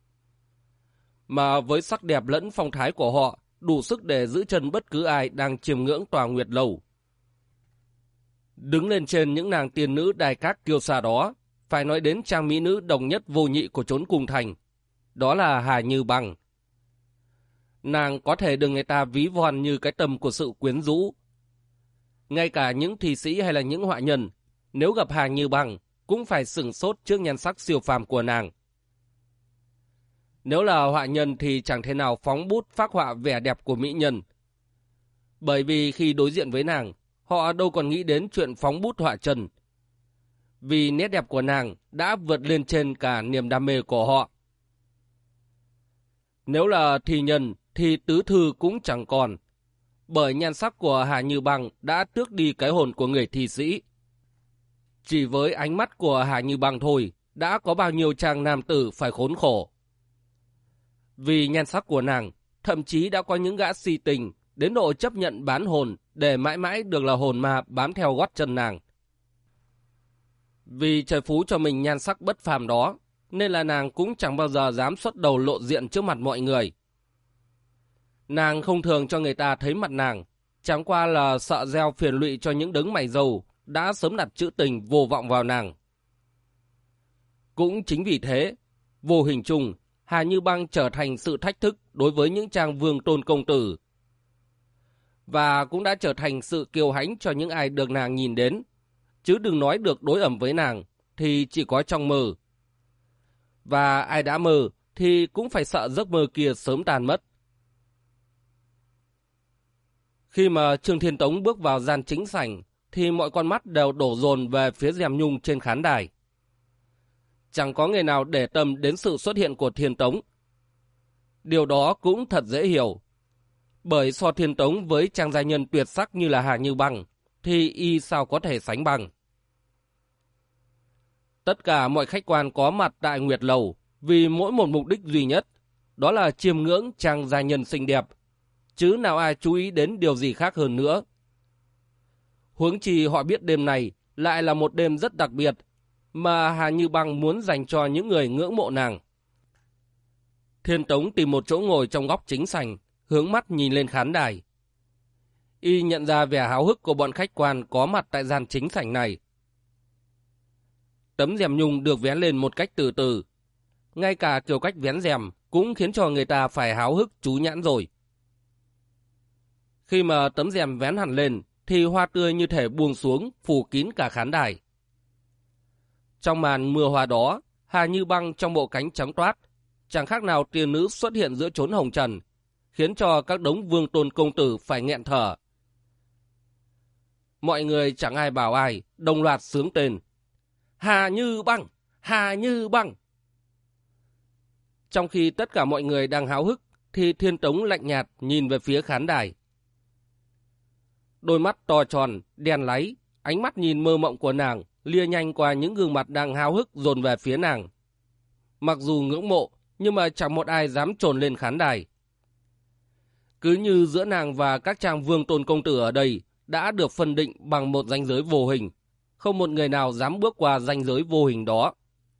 Mà với sắc đẹp lẫn phong thái của họ, đủ sức để giữ chân bất cứ ai đang chiêm ngưỡng tòa Nguyệt Lâu. Đứng lên trên những nàng tiên nữ đài các kiêu sa đó, phải nói đến trang mỹ nữ đồng nhất vô nhị của chốn cung thành. Đó là Hà Như Băng. Nàng có thể được người ta ví von như cái tâm của sự quyến rũ. Ngay cả những thi sĩ hay là những họa nhân, nếu gặp Hà Như Băng, cũng phải sửng sốt trước nhan sắc siêu phàm của nàng. Nếu là họa nhân thì chẳng thể nào phóng bút phác họa vẻ đẹp của mỹ nhân. Bởi vì khi đối diện với nàng, họ đâu còn nghĩ đến chuyện phóng bút họa chân. Vì nét đẹp của nàng đã vượt lên trên cả niềm đam mê của họ. Nếu là thi nhân thì tứ thư cũng chẳng còn, bởi nhan sắc của Hà Như Băng đã tước đi cái hồn của người thi sĩ. Chỉ với ánh mắt của Hà Như Băng thôi, đã có bao nhiêu chàng nam tử phải khốn khổ. Vì nhan sắc của nàng, thậm chí đã có những gã si tình đến độ chấp nhận bán hồn để mãi mãi được là hồn ma bám theo gót chân nàng. Vì trời phú cho mình nhan sắc bất phàm đó, nên là nàng cũng chẳng bao giờ dám xuất đầu lộ diện trước mặt mọi người. Nàng không thường cho người ta thấy mặt nàng, chẳng qua là sợ gieo phiền lụy cho những đấng mày râu đã sớm đặt chữ tình vô vọng vào nàng. Cũng chính vì thế, vô hình chung, Hà Như Băng trở thành sự thách thức đối với những chàng vương tôn công tử. Và cũng đã trở thành sự kiêu hãnh cho những ai được nàng nhìn đến, chứ đừng nói được đối ẩm với nàng, thì chỉ có trong mơ. Và ai đã mơ thì cũng phải sợ giấc mơ kia sớm tan mất. Khi mà Trương Thiên Tống bước vào gian chính sảnh, thì mọi con mắt đều đổ dồn về phía rèm nhung trên khán đài. Chẳng có người nào để tâm đến sự xuất hiện của Thiên Tống. Điều đó cũng thật dễ hiểu. Bởi so Thiên Tống với chàng gia nhân tuyệt sắc như là Hà Như Băng, thì y sao có thể sánh bằng. Tất cả mọi khách quan có mặt tại Nguyệt Lầu vì mỗi một mục đích duy nhất, đó là chiêm ngưỡng chàng gia nhân xinh đẹp, chứ nào ai chú ý đến điều gì khác hơn nữa. Huống chi họ biết đêm này lại là một đêm rất đặc biệt, mà Hà Như Băng muốn dành cho những người ngưỡng mộ nàng. Thiên Tống tìm một chỗ ngồi trong góc chính sảnh, hướng mắt nhìn lên khán đài. Y nhận ra vẻ háo hức của bọn khách quan có mặt tại gian chính sảnh này. Tấm rèm nhung được vén lên một cách từ từ. Ngay cả kiểu cách vén rèm cũng khiến cho người ta phải háo hức chú nhãn rồi. Khi mà tấm rèm vén hẳn lên, thì hoa tươi như thể buông xuống, phủ kín cả khán đài. Trong màn mưa hoa đó, Hà Như Băng trong bộ cánh trắng toát, chẳng khác nào tiên nữ xuất hiện giữa chốn hồng trần, khiến cho các đống vương tôn công tử phải nghẹn thở. Mọi người chẳng ai bảo ai, đồng loạt xướng tên: Hà Như Băng! Hà Như Băng! Trong khi tất cả mọi người đang háo hức, thì Thiên Tống lạnh nhạt nhìn về phía khán đài. Đôi mắt to tròn, đen láy, ánh mắt nhìn mơ mộng của nàng lia nhanh qua những gương mặt đang háo hức dồn về phía nàng. Mặc dù ngưỡng mộ, nhưng mà chẳng một ai dám trồn lên khán đài. Cứ như giữa nàng và các chàng vương tôn công tử ở đây đã được phân định bằng một ranh giới vô hình, không một người nào dám bước qua ranh giới vô hình đó.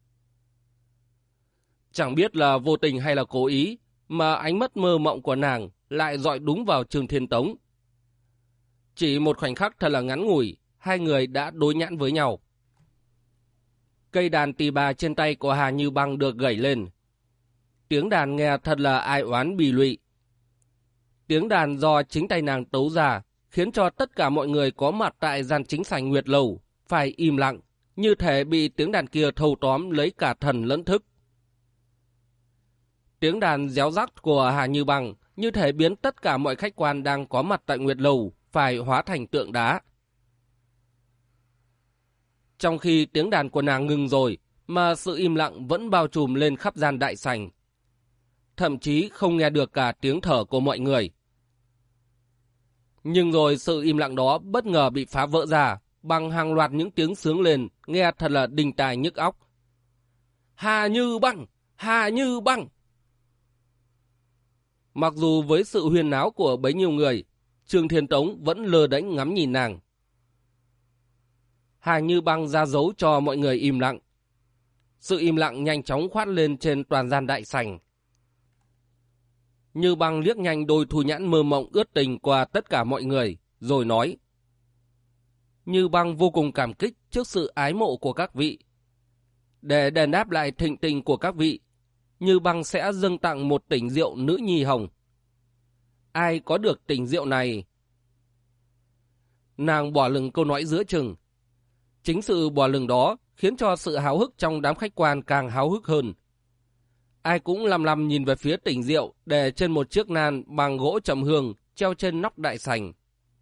Chẳng biết là vô tình hay là cố ý, mà ánh mắt mơ mộng của nàng lại dọi đúng vào Trương Thiên Tống. Chỉ một khoảnh khắc thật là ngắn ngủi, hai người đã đối nhãn với nhau. Cây đàn tỳ bà trên tay của Hà Như Băng được gảy lên. Tiếng đàn nghe thật là ai oán bì lụy. Tiếng đàn do chính tay nàng tấu ra khiến cho tất cả mọi người có mặt tại gian chính sảnh Nguyệt Lầu phải im lặng, như thể bị tiếng đàn kia thâu tóm lấy cả thần lẫn thức. Tiếng đàn réo rắt của Hà Như Băng như thể biến tất cả mọi khách quan đang có mặt tại Nguyệt Lầu phải hóa thành tượng đá. Trong khi tiếng đàn của nàng ngừng rồi, mà sự im lặng vẫn bao trùm lên khắp gian đại sảnh. Thậm chí không nghe được cả tiếng thở của mọi người. Nhưng rồi sự im lặng đó bất ngờ bị phá vỡ ra bằng hàng loạt những tiếng sướng lên, nghe thật là đinh tai nhức óc. Hà Như Băng! Hà Như Băng! Mặc dù với sự huyên náo của bấy nhiêu người, Trương Thiên Tống vẫn lơ đễnh ngắm nhìn nàng. Hà Như Băng ra dấu cho mọi người im lặng. Sự im lặng nhanh chóng khoát lên trên toàn gian đại sảnh. Như Băng liếc nhanh đôi thu nhãn mơ mộng ướt tình qua tất cả mọi người, rồi nói: Như Băng vô cùng cảm kích trước sự ái mộ của các vị. Để đền đáp lại thịnh tình của các vị, Như Băng sẽ dâng tặng một tỉnh rượu nữ nhi hồng. Ai có được tỉnh rượu này? Nàng bỏ lửng câu nói giữa chừng. Chính sự bỏ lửng đó khiến cho sự háo hức trong đám khách quan càng háo hức hơn. Ai cũng lăm lăm nhìn về phía tỉnh rượu để trên một chiếc nan bằng gỗ trầm hương treo trên nóc đại sảnh.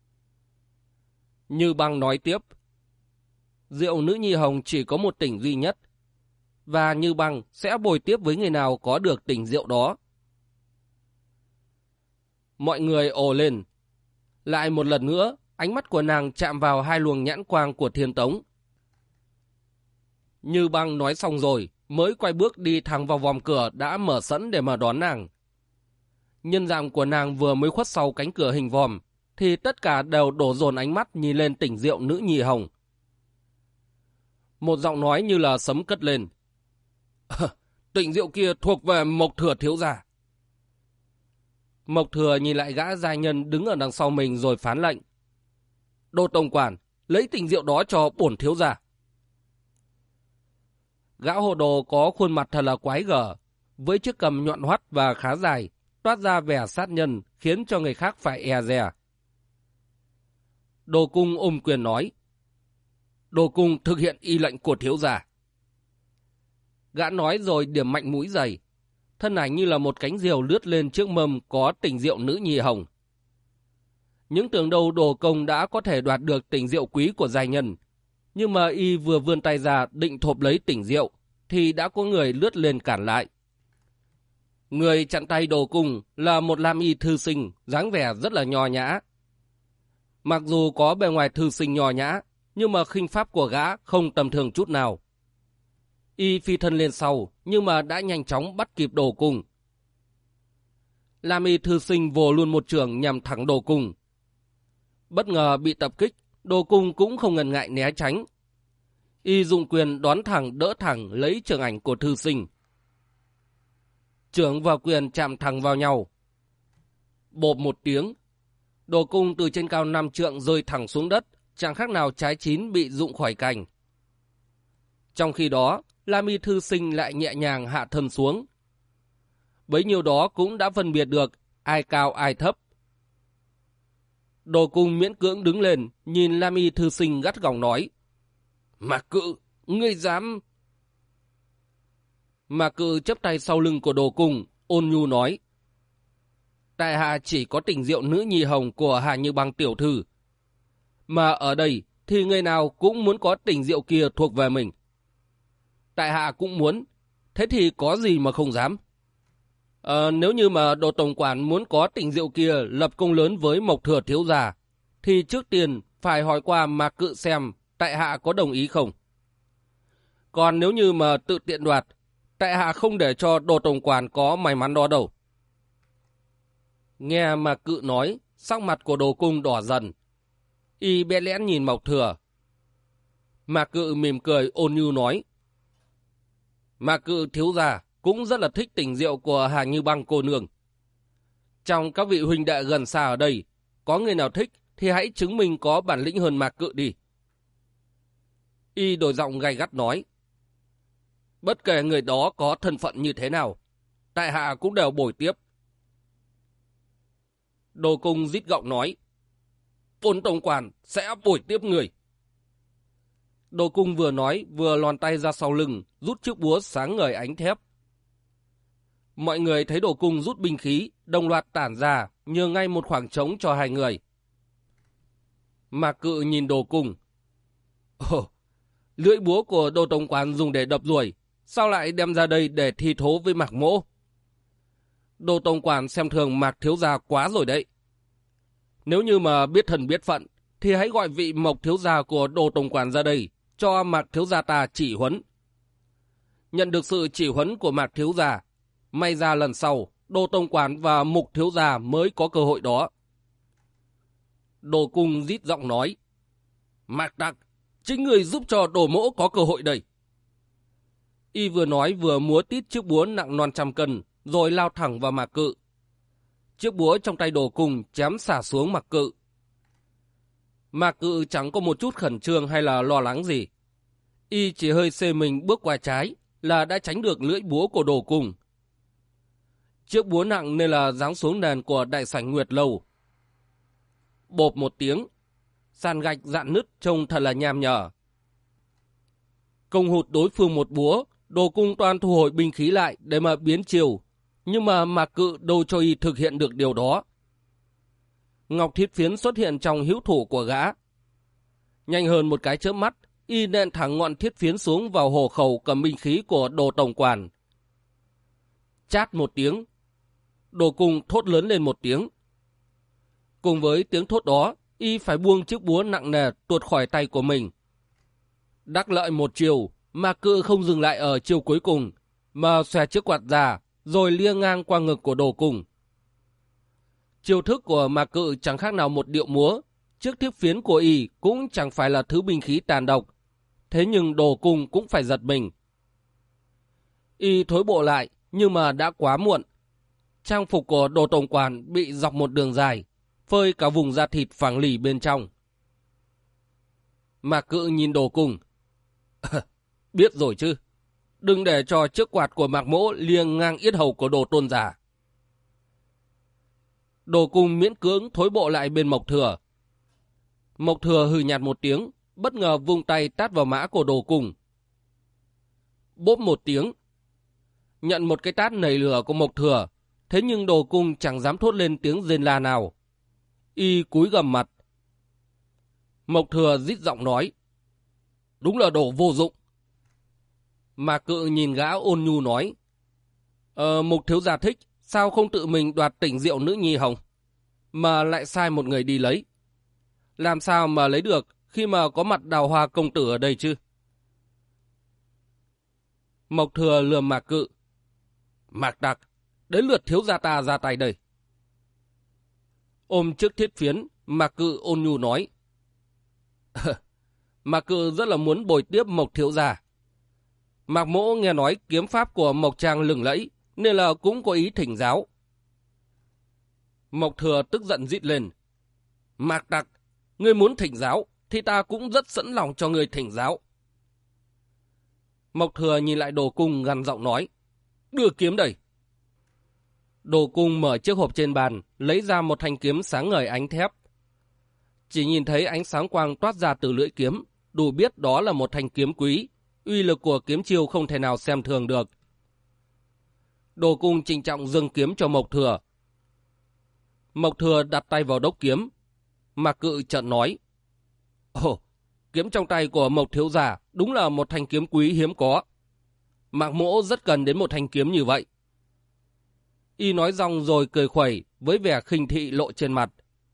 Như Băng nói tiếp: Rượu nữ nhi hồng chỉ có một tỉnh duy nhất, và Như Băng sẽ bồi tiếp với người nào có được tỉnh rượu đó. Mọi người ồ lên. Lại một lần nữa, ánh mắt của nàng chạm vào hai luồng nhãn quang của Thiên Tống. Như Băng nói xong rồi, mới quay bước đi thẳng vào vòm cửa đã mở sẵn để mà đón nàng. Nhân dạng của nàng vừa mới khuất sau cánh cửa hình vòm, thì tất cả đều đổ dồn ánh mắt nhìn lên tỉnh rượu nữ nhi hồng. Một giọng nói như là sấm cất lên: Tỉnh rượu kia thuộc về Mộc Thừa thiếu gia. Mộc Thừa nhìn lại gã giai nhân đứng ở đằng sau mình rồi phán lệnh: Đô tổng quản, lấy tỉnh rượu đó cho bổn thiếu gia. Gã hồ đồ có khuôn mặt thật là quái gở, với chiếc cằm nhọn hoắt và khá dài, toát ra vẻ sát nhân khiến cho người khác phải e dè. Đồ Cung ôm quyền nói: Đồ Cung thực hiện y lệnh của thiếu gia. Gã nói rồi điểm mạnh mũi giày, thân ảnh như là một cánh diều lướt lên trước mâm có tỉnh rượu nữ nhi hồng. Những tưởng đâu Đồ Công đã có thể đoạt được tỉnh rượu quý của giai nhân, nhưng mà y vừa vươn tay ra định thộp lấy tỉnh rượu, thì đã có người lướt lên cản lại. Người chặn tay Đồ Cung là một lam y thư sinh, dáng vẻ rất là nho nhã. Mặc dù có bề ngoài thư sinh nho nhã, nhưng mà khinh pháp của gã không tầm thường chút nào. Y phi thân lên sau, nhưng mà đã nhanh chóng bắt kịp Đồ Cung. Lam y thư sinh vồ luôn một chưởng nhằm thẳng Đồ Cung. Bất ngờ bị tập kích, Đồ Cung cũng không ngần ngại né tránh. Y dụng quyền đón thẳng đỡ thẳng lấy chưởng ảnh của thư sinh. Chưởng và quyền chạm thẳng vào nhau. Bộp một tiếng, Đồ Cung từ trên cao 5 trượng rơi thẳng xuống đất, chẳng khác nào trái chín bị rụng khỏi cành. Trong khi đó, Lam y thư sinh lại nhẹ nhàng hạ thân xuống. Bấy nhiêu đó cũng đã phân biệt được ai cao ai thấp. Đồ Cung miễn cưỡng đứng lên, nhìn Lam y thư sinh gắt gỏng nói: Mạc Cự, ngươi dám... Mạc Cự chắp tay sau lưng của Đồ Cung, ôn nhu nói: Tại hạ chỉ có tỉnh rượu nữ nhi hồng của Hà Như Băng tiểu thư. Mà ở đây thì người nào cũng muốn có tỉnh rượu kia thuộc về mình. Tại hạ cũng muốn, thế thì có gì mà không dám. Nếu như mà Đồ tổng quản muốn có tỉnh rượu kia lập công lớn với Mộc Thừa thiếu gia, thì trước tiên phải hỏi qua Mạc Cự xem tại hạ có đồng ý không. Còn nếu như mà tự tiện đoạt, tại hạ không để cho Đồ tổng quản có may mắn đó đâu. Nghe Mạc Cự nói, sắc mặt của Đồ Cung đỏ dần. Y bẽ lẽn nhìn Mộc Thừa. Mạc Cự mỉm cười ôn nhu nói: Mạc Cự thiếu gia cũng rất là thích tỉnh rượu của Hà Như Băng cô nương. Trong các vị huynh đệ gần xa ở đây, có người nào thích thì hãy chứng minh có bản lĩnh hơn Mạc Cự đi. Y đổi giọng gay gắt nói: Bất kể người đó có thân phận như thế nào, tại hạ cũng đều bồi tiếp. Đồ Cung rít gọng nói, Tôn tổng quản sẽ bồi tiếp người. Đồ Cung vừa nói vừa lòn tay ra sau lưng, rút chiếc búa sáng ngời ánh thép. Mọi người thấy Đồ Cung rút binh khí, đồng loạt tản ra, nhường ngay một khoảng trống cho hai người. Mạc Cự nhìn Đồ Cung. Ồ, lưỡi búa của Đồ tổng quản dùng để đập ruồi, sao lại đem ra đây để thi thố với Mạc Mỗ? Đồ tổng quản xem thường Mạc thiếu gia quá rồi đấy. Nếu như mà biết thần biết phận, thì hãy gọi vị Mộc thiếu gia của Đồ tổng quản ra đây, cho Mạc thiếu gia ta chỉ huấn. Nhận được sự chỉ huấn của Mạc thiếu gia, may ra lần sau, Đồ tổng quản và Mục thiếu gia mới có cơ hội đó. Đồ Cung rít giọng nói, Mạc Đặc, chính người giúp cho Đồ mỗ có cơ hội đây. Y vừa nói vừa múa tít chiếc búa nặng non trăm cân, rồi lao thẳng vào Mạc Cự. Chiếc búa trong tay Đồ Cung chém xả xuống Mạc Cự. Mạc Cự chẳng có một chút khẩn trương hay là lo lắng gì. Y chỉ hơi xê mình bước qua trái là đã tránh được lưỡi búa của Đồ Cung. Chiếc búa nặng nên là giáng xuống nền của đại sảnh Nguyệt Lâu. Bộp một tiếng, sàn gạch rạn nứt trông thật là nham nhở. Công hụt đối phương một búa, Đồ Cung toan thu hồi binh khí lại để mà biến chiều, nhưng mà Mạc Cự đâu cho y thực hiện được điều đó. Ngọc thiết phiến xuất hiện trong hữu thủ của gã. Nhanh hơn một cái chớp mắt, y nện thẳng ngọn thiết phiến xuống vào hổ khẩu cầm binh khí của Đồ tổng quản. Chát một tiếng, Đồ Cung thốt lớn lên một tiếng. Cùng với tiếng thốt đó, y phải buông chiếc búa nặng nề tuột khỏi tay của mình. Đắc lợi một chiều, Mạc Cự không dừng lại ở chiều cuối cùng, mà xòe chiếc quạt ra, rồi lia ngang qua ngực của Đồ Cung. Chiêu thức của Mạc Cự chẳng khác nào một điệu múa, chiếc thiết phiến của y cũng chẳng phải là thứ binh khí tàn độc, thế nhưng Đồ Cung cũng phải giật mình. Y thối bộ lại, nhưng mà đã quá muộn. Trang phục của Đồ tổng quản bị dọc một đường dài, phơi cả vùng da thịt phẳng lì bên trong. Mạc Cự nhìn Đồ Cung. Biết rồi chứ, đừng để cho chiếc quạt của Mạc Mỗ liêng ngang yết hầu của Đồ tôn giả. Đồ Cung miễn cưỡng thối bộ lại bên Mộc Thừa. Mộc Thừa hừ nhạt một tiếng, bất ngờ vung tay tát vào mã của Đồ Cung. Bốp một tiếng. Nhận một cái tát nảy lửa của Mộc Thừa, thế nhưng Đồ Cung chẳng dám thốt lên tiếng rên la nào. Y cúi gằm mặt. Mộc Thừa rít giọng nói, đúng là đồ vô dụng. Mạc Cự nhìn gã ôn nhu nói, Mục thiếu gia thích, sao không tự mình đoạt tỉnh rượu nữ nhi hồng, mà lại sai một người đi lấy. Làm sao mà lấy được khi mà có mặt Đào Hoa công tử ở đây chứ? Mộc Thừa lườm Mạc Cự. Mạc Đặc, đến lượt thiếu gia ta ra tay đây. Ôm chiếc thiết phiến, Mạc Cự ôn nhu nói. Mạc Cự rất là muốn bồi tiếp Mộc thiếu gia. Mạc Mỗ nghe nói kiếm pháp của Mộc Trang lừng lẫy, nên là cũng có ý thỉnh giáo. Mộc Thừa tức giận rít lên. Mạc Đặc, ngươi muốn thỉnh giáo, thì ta cũng rất sẵn lòng cho ngươi thỉnh giáo. Mộc Thừa nhìn lại Đồ Cung gằn giọng nói, đưa kiếm đây. Đồ Cung mở chiếc hộp trên bàn, lấy ra một thanh kiếm sáng ngời ánh thép. Chỉ nhìn thấy ánh sáng quang toát ra từ lưỡi kiếm, đủ biết đó là một thanh kiếm quý, uy lực của kiếm chiêu không thể nào xem thường được. Đồ Cung trịnh trọng dâng kiếm cho Mộc Thừa. Mộc Thừa đặt tay vào đốc kiếm. Mạc Cự chợt nói, ồ, kiếm trong tay của Mộc thiếu gia đúng là một thanh kiếm quý hiếm có. Mạc Mỗ rất cần đến một thanh kiếm như vậy. Y nói xong rồi cười khuẩy với vẻ khinh thị lộ trên mặt.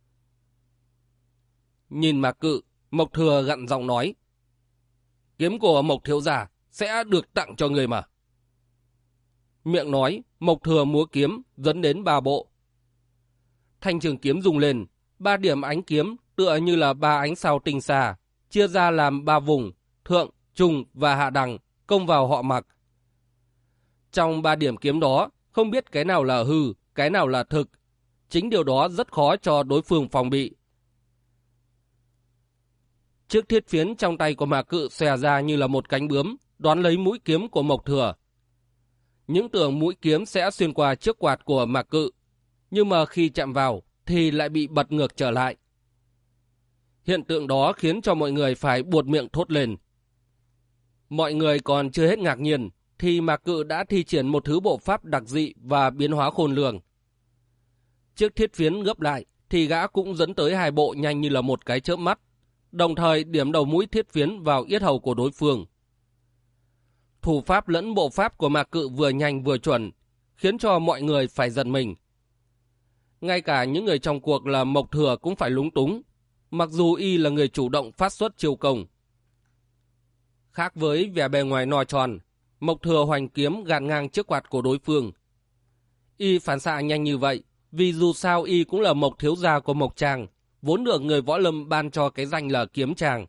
Nhìn Mạc Cự, Mộc Thừa gặn giọng nói, kiếm của Mộc thiếu gia sẽ được tặng cho người mà. Miệng nói, Mộc Thừa múa kiếm dẫn đến 3 bộ. Thanh trường kiếm rung lên, 3 điểm ánh kiếm tựa như là 3 ánh sao tinh xa, chia ra làm 3 vùng, thượng, trung và hạ đẳng, công vào họ Mạc. Trong 3 điểm kiếm đó, không biết cái nào là hư, cái nào là thực. Chính điều đó rất khó cho đối phương phòng bị. Chiếc thiết phiến trong tay của Mạc Cự xòe ra như là một cánh bướm, đón lấy mũi kiếm của Mộc Thừa. Những tưởng mũi kiếm sẽ xuyên qua chiếc quạt của Mạc Cự, nhưng mà khi chạm vào thì lại bị bật ngược trở lại. Hiện tượng đó khiến cho mọi người phải buột miệng thốt lên. Mọi người còn chưa hết ngạc nhiên thì Mạc Cự đã thi triển một thứ bộ pháp đặc dị và biến hóa khôn lường. Chiếc thiết phiến gấp lại thì gã cũng dẫn tới hai bộ nhanh như là một cái chớp mắt, đồng thời điểm đầu mũi thiết phiến vào yết hầu của đối phương. Thủ pháp lẫn bộ pháp của Mạc Cự vừa nhanh vừa chuẩn, khiến cho mọi người phải giật mình. Ngay cả những người trong cuộc là Mộc Thừa cũng phải lúng túng, mặc dù y là người chủ động phát xuất chiêu công. Khác với vẻ bề ngoài no tròn, Mộc Thừa hoành kiếm gạt ngang chiếc quạt của đối phương. Y phản xạ nhanh như vậy, vì dù sao y cũng là Mộc thiếu gia của Mộc Tràng, vốn được người võ lâm ban cho cái danh là Kiếm Tràng.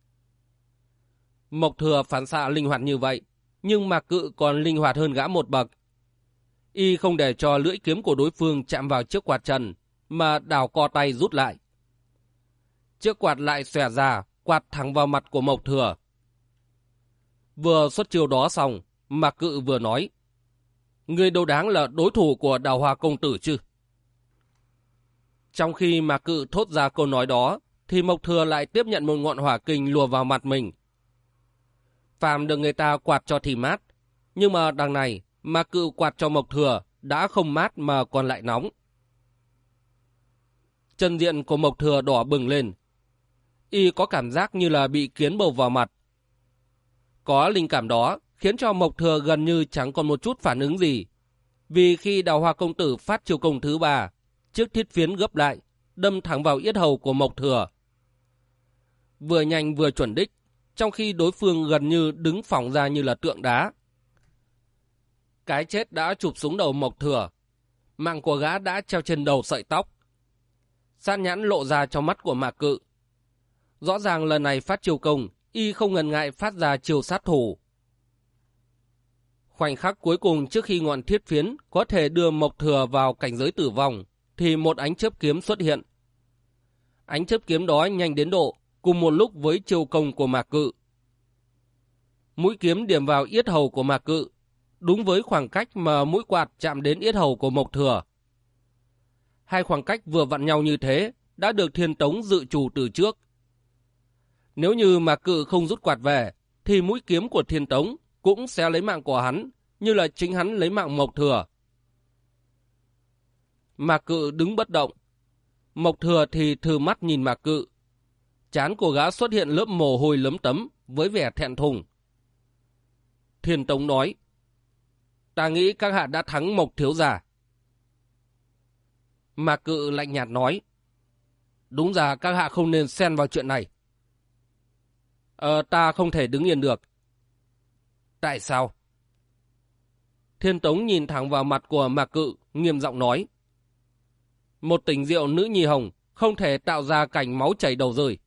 Mộc Thừa phản xạ linh hoạt như vậy, nhưng Mạc Cự còn linh hoạt hơn gã một bậc. Y không để cho lưỡi kiếm của đối phương chạm vào chiếc quạt trần, mà đảo co tay rút lại. Chiếc quạt lại xòe ra, quạt thẳng vào mặt của Mộc Thừa. Vừa xuất chiêu đó xong, Mạc Cự vừa nói: "Ngươi đâu đáng là đối thủ của Đào Hoa công tử chứ?" Trong khi Mạc Cự thốt ra câu nói đó, thì Mộc Thừa lại tiếp nhận một ngọn hỏa kình lùa vào mặt mình. Phàm được người ta quạt cho thì mát, nhưng mà đằng này Mạc Cự quạt cho Mộc Thừa đã không mát mà còn lại nóng. Chân diện của Mộc Thừa đỏ bừng lên. Y có cảm giác như là bị kiến bầu vào mặt. Có linh cảm đó khiến cho Mộc Thừa gần như chẳng còn một chút phản ứng gì. Vì khi Đào Hoa công tử phát chiêu công thứ ba, chiếc thiết phiến gấp lại, đâm thẳng vào yết hầu của Mộc Thừa. Vừa nhanh vừa chuẩn đích, trong khi đối phương gần như đứng phỏng ra như là tượng đá. Cái chết đã chụp xuống đầu Mộc Thừa. Mạng của gã đã treo trên đầu sợi tóc. Sát nhãn lộ ra trong mắt của Mạc Cự. Rõ ràng lần này phát chiêu công, y không ngần ngại phát ra chiêu sát thủ. Khoảnh khắc cuối cùng trước khi ngọn thiết phiến có thể đưa Mộc Thừa vào cảnh giới tử vong, thì một ánh chớp kiếm xuất hiện. Ánh chớp kiếm đó nhanh đến độ cùng một lúc với chiêu công của Mạc Cự. Mũi kiếm điểm vào yết hầu của Mạc Cự, đúng với khoảng cách mà mũi quạt chạm đến yết hầu của Mộc Thừa. Hai khoảng cách vừa vặn nhau như thế đã được Thiên Tống dự trù từ trước. Nếu như Mạc Cự không rút quạt về, thì mũi kiếm của Thiên Tống cũng sẽ lấy mạng của hắn, như là chính hắn lấy mạng Mộc Thừa. Mạc Cự đứng bất động. Mộc Thừa thì thừ mắt nhìn Mạc Cự. Trán của gã xuất hiện lớp mồ hôi lấm tấm với vẻ thẹn thùng. Thiên Tống nói: "Ta nghĩ các hạ đã thắng Mộc thiếu gia." Mạc Cự lạnh nhạt nói: "Đúng ra các hạ không nên xen vào chuyện này." Ta không thể đứng yên được." "Tại sao?" Thiên Tống nhìn thẳng vào mặt của Mạc Cự, nghiêm giọng nói: "Một tình rượu nữ nhi hồng không thể tạo ra cảnh máu chảy đầu rơi."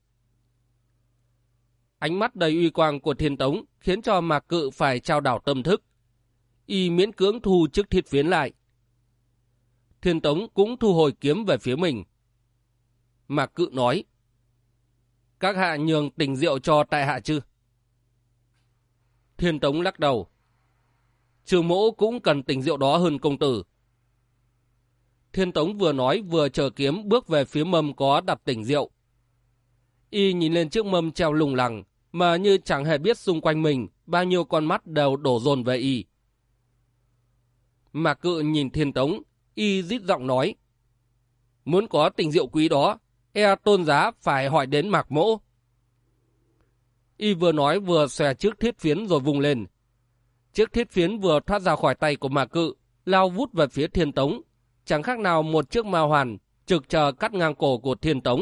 Ánh mắt đầy uy quang của Thiên Tống khiến cho Mạc Cự phải trao đảo tâm thức. Y miễn cưỡng thu chiếc thiết phiến lại. Thiên Tống cũng thu hồi kiếm về phía mình. Mạc Cự nói: "Các hạ nhường tình rượu cho tại hạ chứ?" Thiên Tống lắc đầu: "Trương mỗ cũng cần tình rượu đó hơn công tử." Thiên Tống vừa nói vừa chờ kiếm bước về phía mâm có đặt tình rượu. Y nhìn lên chiếc mâm treo lủng lẳng, mà như chẳng hề biết xung quanh mình bao nhiêu con mắt đều đổ dồn về y. Mạc Cự nhìn Thiên Tống, y rít giọng nói: "Muốn có tình rượu quý đó, tôn giá phải hỏi đến Mạc mỗ." Y vừa nói vừa xòe chiếc thiết phiến rồi vung lên. Chiếc thiết phiến vừa thoát ra khỏi tay của Mạc Cự, lao vút về phía Thiên Tống, chẳng khác nào một chiếc ma hoàn trực chờ cắt ngang cổ của Thiên Tống.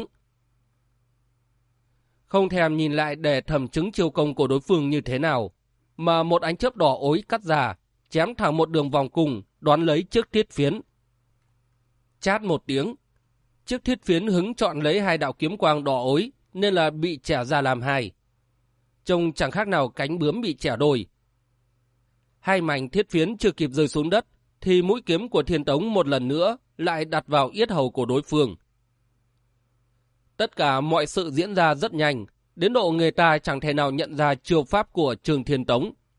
Không thèm nhìn lại để thẩm chứng chiêu công của đối phương như thế nào, mà một ánh chớp đỏ ối cắt ra, chém thẳng một đường vòng cung, đoán lấy chiếc thiết phiến. Chát một tiếng, chiếc thiết phiến hứng chọn lấy hai đạo kiếm quang đỏ ối, nên là bị chẻ ra làm hai. Trông chẳng khác nào cánh bướm bị chẻ đôi. Hai mảnh thiết phiến chưa kịp rơi xuống đất, thì mũi kiếm của Thiên Tống một lần nữa lại đặt vào yết hầu của đối phương. Tất cả mọi sự diễn ra rất nhanh, đến độ người ta chẳng thể nào nhận ra chiêu pháp của Trường Thiên Tống,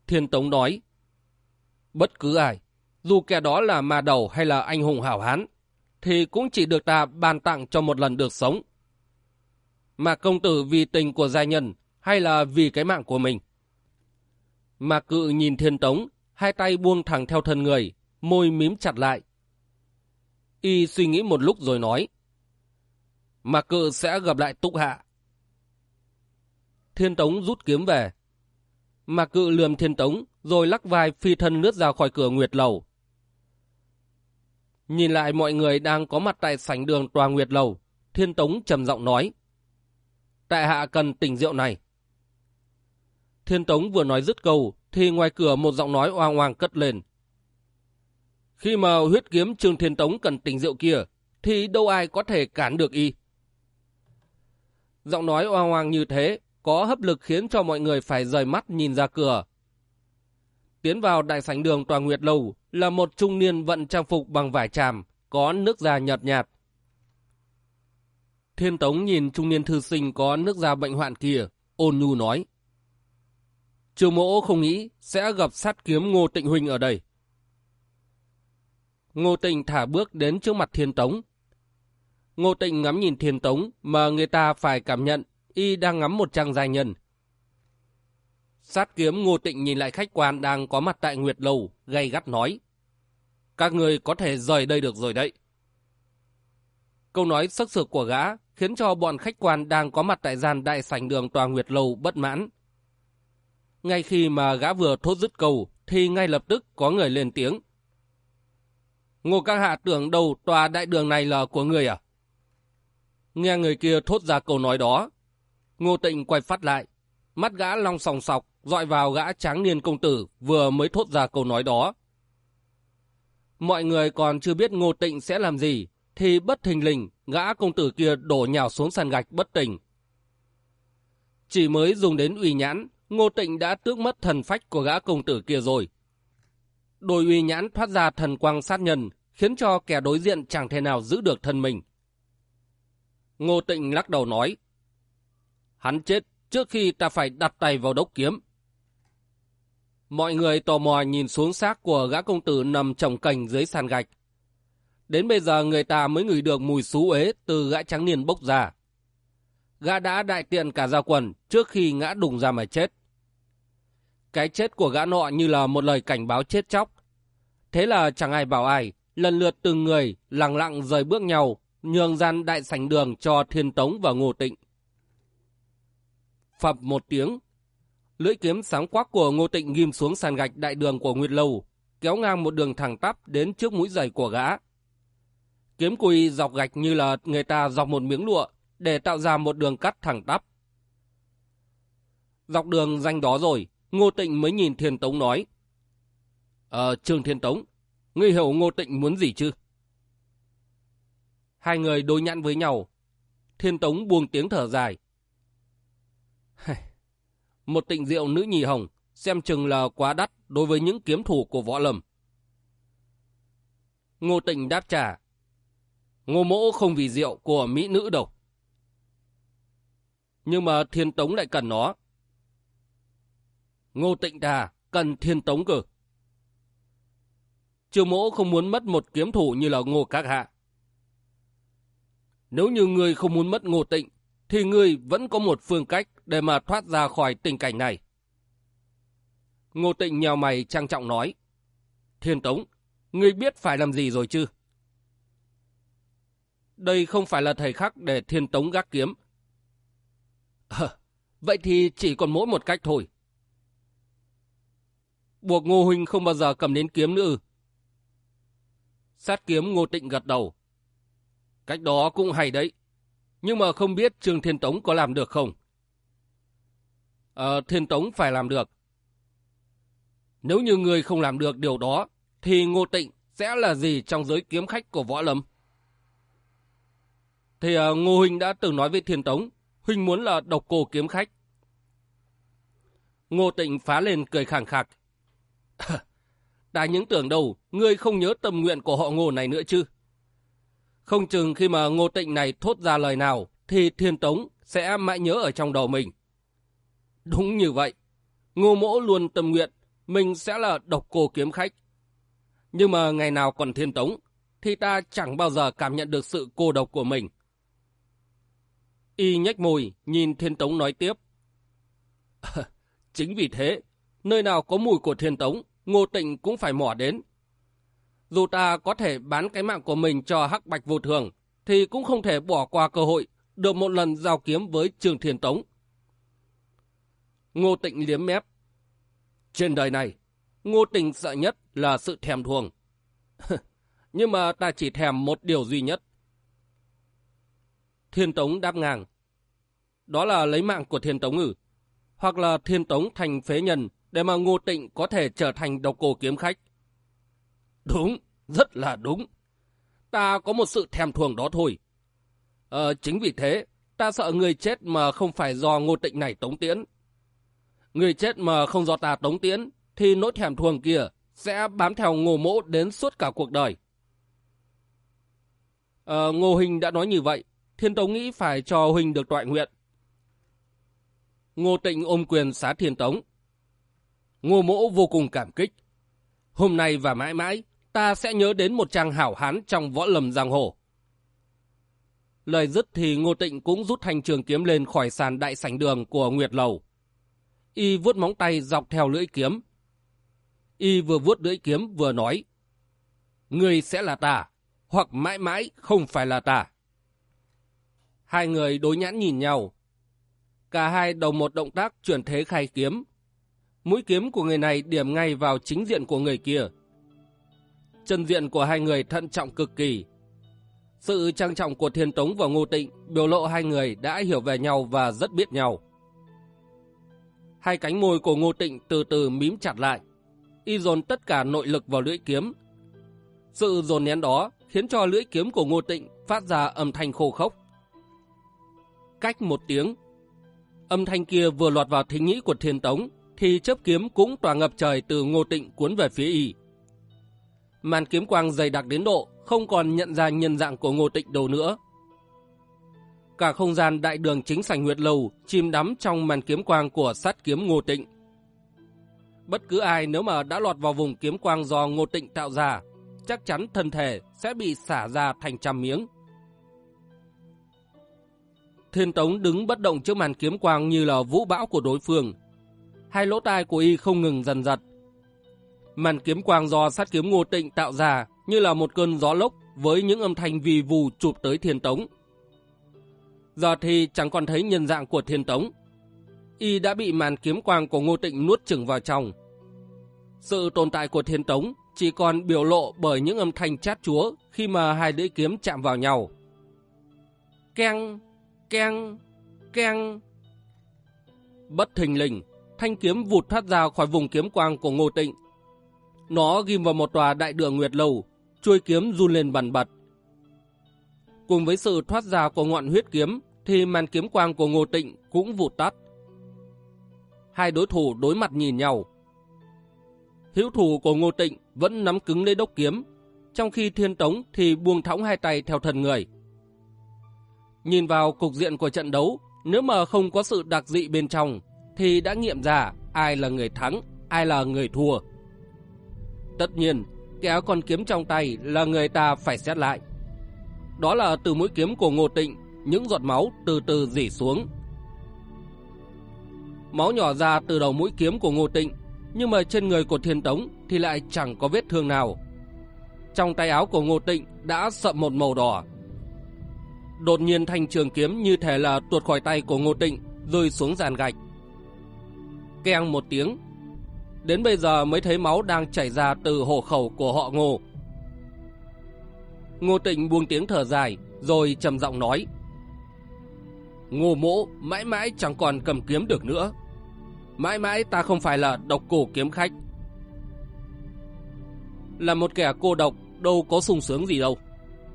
Thiên Tống nói, bất cứ ai, dù kẻ đó là ma đầu hay là anh hùng hảo hán, thì cũng chỉ được ta ban tặng cho một lần được sống. Mà công tử vì tình của gia nhân hay là vì cái mạng của mình? Mà Cự nhìn Thiên Tống, hai tay buông thẳng theo thân người, môi mím chặt lại. Y suy nghĩ một lúc rồi nói, Mà Cự sẽ gặp lại Túc Hạ. Thiên Tống rút kiếm về. Mà Cự lườm Thiên Tống rồi lắc vai phi thân lướt ra khỏi cửa Nguyệt Lầu. Nhìn lại mọi người đang có mặt tại sảnh đường tòa Nguyệt Lầu, Thiên Tống trầm giọng nói, tại hạ cần tỉnh rượu này. Thiên Tống vừa nói dứt câu thì ngoài cửa một giọng nói oang oang cất lên. Khi mà huyết kiếm Trương Thiên Tống cần tỉnh rượu kia thì đâu ai có thể cản được y. Giọng nói oang oang như thế có hấp lực khiến cho mọi người phải rời mắt nhìn ra cửa. Tiến vào đại sảnh đường tòa Nguyệt Lầu là một trung niên vận trang phục bằng vải tràm, có nước da nhợt nhạt. Thiên Tống nhìn trung niên thư sinh có nước da bệnh hoạn kia, ôn nhu nói, Trương mỗ không nghĩ sẽ gặp sát kiếm Ngô Tịnh huynh ở đây. Ngô Tịnh thả bước đến trước mặt Thiên Tống. Ngô Tịnh ngắm nhìn Thiên Tống mà người ta phải cảm nhận y đang ngắm một trang giai nhân. Sát kiếm Ngô Tịnh nhìn lại khách quan đang có mặt tại Nguyệt Lầu, gay gắt nói, các người có thể rời đây được rồi đấy. Câu nói sắc sược của gã khiến cho bọn khách quan đang có mặt tại gian đại sảnh đường tòa Nguyệt Lầu bất mãn. Ngay khi mà gã vừa thốt dứt câu thì ngay lập tức có người lên tiếng. Ngô các hạ tưởng đầu tòa đại đường này là của người à? Nghe người kia thốt ra câu nói đó, Ngô Tịnh quay phát lại, mắt gã long sòng sọc dọi vào gã tráng niên công tử vừa mới thốt ra câu nói đó. Mọi người còn chưa biết Ngô Tịnh sẽ làm gì thì bất thình lình gã công tử kia đổ nhào xuống sàn gạch bất tỉnh. Chỉ mới dùng đến uy nhãn, Ngô Tịnh đã tước mất thần phách của gã công tử kia rồi. Đôi uy nhãn thoát ra thần quang sát nhân, khiến cho kẻ đối diện chẳng thể nào giữ được thân mình. Ngô Tịnh lắc đầu nói, hắn chết trước khi ta phải đặt tay vào đốc kiếm. Mọi người tò mò nhìn xuống xác của gã công tử nằm chồng cành dưới sàn gạch. Đến bây giờ người ta mới ngửi được mùi xú uế từ gã trắng niên bốc ra. Gã đã đại tiện cả gia quần trước khi ngã đùng ra mà chết. Cái chết của gã nọ như là một lời cảnh báo chết chóc. Thế là chẳng ai bảo ai, lần lượt từng người lặng lặng rời bước nhau, nhường gian đại sảnh đường cho Thiên Tống và Ngô Tịnh. Phập một tiếng, lưỡi kiếm sáng quắc của Ngô Tịnh ghim xuống sàn gạch đại đường của Nguyệt Lâu, kéo ngang một đường thẳng tắp đến trước mũi giày của gã. Kiếm của y dọc gạch như là người ta dọc một miếng lụa để tạo ra một đường cắt thẳng tắp. Dọc đường danh đó rồi, Ngô Tịnh mới nhìn Thiên Tống nói, Trương Thiên Tống, ngươi hiểu Ngô Tịnh muốn gì chứ? Hai người đối nhãn với nhau. Thiên Tống buông tiếng thở dài. Một tịnh rượu nữ nhì hồng, xem chừng là quá đắt đối với những kiếm thủ của võ lâm. Ngô Tịnh đáp trả, Ngô mỗ không vì rượu của mỹ nữ đâu. Nhưng mà Thiên Tống lại cần nó. Ngô Tịnh ta cần Thiên Tống cơ. Trương mỗ không muốn mất một kiếm thủ như là Ngô các hạ. Nếu như ngươi không muốn mất Ngô Tịnh, thì ngươi vẫn có một phương cách để mà thoát ra khỏi tình cảnh này. Ngô Tịnh nhào mày trang trọng nói, Thiên Tống, ngươi biết phải làm gì rồi chứ? Đây không phải là thời khắc để Thiên Tống gác kiếm. Vậy thì chỉ còn mỗi một cách thôi. Buộc Ngô huynh không bao giờ cầm đến kiếm nữa. Sát kiếm Ngô Tịnh gật đầu. Cách đó cũng hay đấy. Nhưng mà không biết Trương Thiên Tống có làm được không? Thiên Tống phải làm được. Nếu như người không làm được điều đó, thì Ngô Tịnh sẽ là gì trong giới kiếm khách của võ lâm? Thì Ngô huynh đã từng nói với Thiên Tống, huynh muốn là độc cô kiếm khách. Ngô Tịnh phá lên cười khẳng khặc. Ta những tưởng đâu, ngươi không nhớ tâm nguyện của họ Ngô này nữa chứ? Không chừng khi mà Ngô Tịnh này thốt ra lời nào, thì Thiên Tống sẽ mãi nhớ ở trong đầu mình. Đúng như vậy, Ngô mỗ luôn tâm nguyện mình sẽ là độc cô kiếm khách. Nhưng mà ngày nào còn Thiên Tống, thì ta chẳng bao giờ cảm nhận được sự cô độc của mình. Y nhếch môi, nhìn Thiên Tống nói tiếp. Chính vì thế, nơi nào có mùi của Thiên Tống, Ngô Tịnh cũng phải mò đến. Dù ta có thể bán cái mạng của mình cho Hắc Bạch Vô Thường, thì cũng không thể bỏ qua cơ hội được một lần giao kiếm với Trương Thiên Tống. Ngô Tịnh liếm mép. Trên đời này, Ngô Tịnh sợ nhất là sự thèm thuồng. Nhưng mà ta chỉ thèm một điều duy nhất. Thiên Tống đáp ngang. Đó là lấy mạng của Thiên Tống ư? Hoặc là Thiên Tống thành phế nhân để mà Ngô Tịnh có thể trở thành độc cô kiếm khách? Đúng, rất là đúng. Ta có một sự thèm thuồng đó thôi. Chính vì thế, ta sợ người chết mà không phải do Ngô Tịnh này tống tiễn. Người chết mà không do ta tống tiễn, thì nỗi thèm thuồng kia sẽ bám theo Ngô Mỗ đến suốt cả cuộc đời. Ngô huynh đã nói như vậy, Thiên Tống nghĩ phải cho huynh được toại nguyện. Ngô Tịnh ôm quyền xá Thiên Tống. Ngô Mỗ vô cùng cảm kích. Hôm nay và mãi mãi, ta sẽ nhớ đến một chàng hảo hán trong võ lâm giang hồ. Lời dứt thì Ngô Tịnh cũng rút thanh trường kiếm lên khỏi sàn đại sảnh đường của Nguyệt Lầu. Y vuốt móng tay dọc theo lưỡi kiếm. Y vừa vuốt lưỡi kiếm vừa nói. Ngươi sẽ là ta, hoặc mãi mãi không phải là ta. Hai người đối nhãn nhìn nhau. Cả hai đồng một động tác chuyển thế khai kiếm. Mũi kiếm của người này điểm ngay vào chính diện của người kia. Chân diện của hai người thận trọng cực kỳ. Sự trang trọng của Thiên Tống và Ngô Tịnh biểu lộ hai người đã hiểu về nhau và rất biết nhau. Hai cánh môi của Ngô Tịnh từ từ mím chặt lại. Y dồn tất cả nội lực vào lưỡi kiếm. Sự dồn nén đó khiến cho lưỡi kiếm của Ngô Tịnh phát ra âm thanh khô khốc. Cách một tiếng, âm thanh kia vừa lọt vào thính nhĩ của Thiên Tống, thì chớp kiếm cũng tỏa ngập trời từ Ngô Tịnh cuốn về phía y. Màn kiếm quang dày đặc đến độ không còn nhận ra nhân dạng của Ngô Tịnh đâu nữa. Cả không gian đại đường chính sảnh Nguyệt Lầu chìm đắm trong màn kiếm quang của sát kiếm Ngô Tịnh. Bất cứ ai nếu mà đã lọt vào vùng kiếm quang do Ngô Tịnh tạo ra, chắc chắn thân thể sẽ bị xả ra thành trăm miếng. Thiên Tống đứng bất động trước màn kiếm quang như là vũ bão của đối phương. Hai lỗ tai của y không ngừng dần giật. Màn kiếm quang do sát kiếm Ngô Tịnh tạo ra như là một cơn gió lốc với những âm thanh vì vù chụp tới Thiên Tống. Giờ thì chẳng còn thấy nhân dạng của Thiên Tống. Y đã bị màn kiếm quang của Ngô Tịnh nuốt chửng vào trong. Sự tồn tại của Thiên Tống chỉ còn biểu lộ bởi những âm thanh chát chúa khi mà hai lưỡi kiếm chạm vào nhau. Keng, keng, keng. Bất thình lình, thanh kiếm vụt thoát ra khỏi vùng kiếm quang của Ngô Tịnh. Nó ghim vào một tòa đại đường Nguyệt Lầu, chuôi kiếm run lên bần bật. Cùng với sự thoát ra của ngọn huyết kiếm, thì màn kiếm quang của Ngô Tịnh cũng vụt tắt. Hai đối thủ đối mặt nhìn nhau. Hữu thủ của Ngô Tịnh vẫn nắm cứng lấy đốc kiếm, trong khi Thiên Tống thì buông thõng hai tay theo thân người. Nhìn vào cục diện của trận đấu, nếu mà không có sự đặc dị bên trong, thì đã nghiệm ra ai là người thắng, ai là người thua. Tất nhiên, kẻ còn kiếm trong tay là người ta phải xét lại. Đó là từ mũi kiếm của Ngô Tịnh, những giọt máu từ từ rỉ xuống. Máu nhỏ ra từ đầu mũi kiếm của Ngô Tịnh, nhưng mà trên người của Thiên Tống thì lại chẳng có vết thương nào. Trong tay áo của Ngô Tịnh đã sậm một màu đỏ. Đột nhiên thanh trường kiếm như thể là tuột khỏi tay của Ngô Tịnh, rơi xuống giàn gạch. Keng một tiếng. Đến bây giờ mới thấy máu đang chảy ra từ hổ khẩu của họ Ngô. Ngô Tịnh buông tiếng thở dài, rồi trầm giọng nói. Ngô Mỗ mãi mãi chẳng còn cầm kiếm được nữa. Mãi mãi ta không phải là độc cô kiếm khách. Là một kẻ cô độc đâu có sung sướng gì đâu.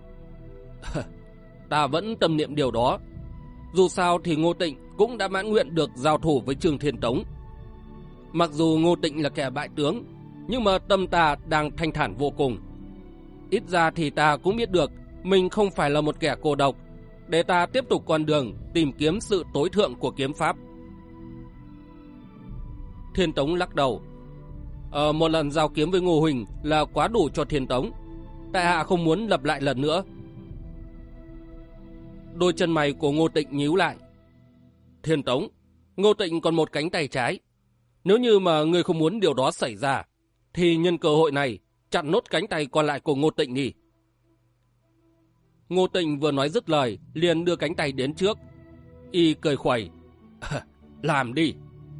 Ta vẫn tâm niệm điều đó. Dù sao thì Ngô Tịnh cũng đã mãn nguyện được giao thủ với Trương Thiên Tống. Mặc dù Ngô Tịnh là kẻ bại tướng, nhưng mà tâm ta đang thanh thản vô cùng. Ít ra thì ta cũng biết được mình không phải là một kẻ cô độc, để ta tiếp tục con đường tìm kiếm sự tối thượng của kiếm pháp. Thiên Tống lắc đầu. Một lần giao kiếm với Ngô Huỳnh là quá đủ cho Thiên Tống. Tại hạ không muốn lặp lại lần nữa. Đôi chân mày của Ngô Tịnh nhíu lại. Thiên Tống, Ngô Tịnh còn một cánh tay trái. Nếu như mà ngươi không muốn điều đó xảy ra, thì nhân cơ hội này chặn nốt cánh tay còn lại của Ngô Tịnh đi. Ngô Tịnh vừa nói dứt lời, liền đưa cánh tay đến trước. Y cười khuẩy. Làm đi.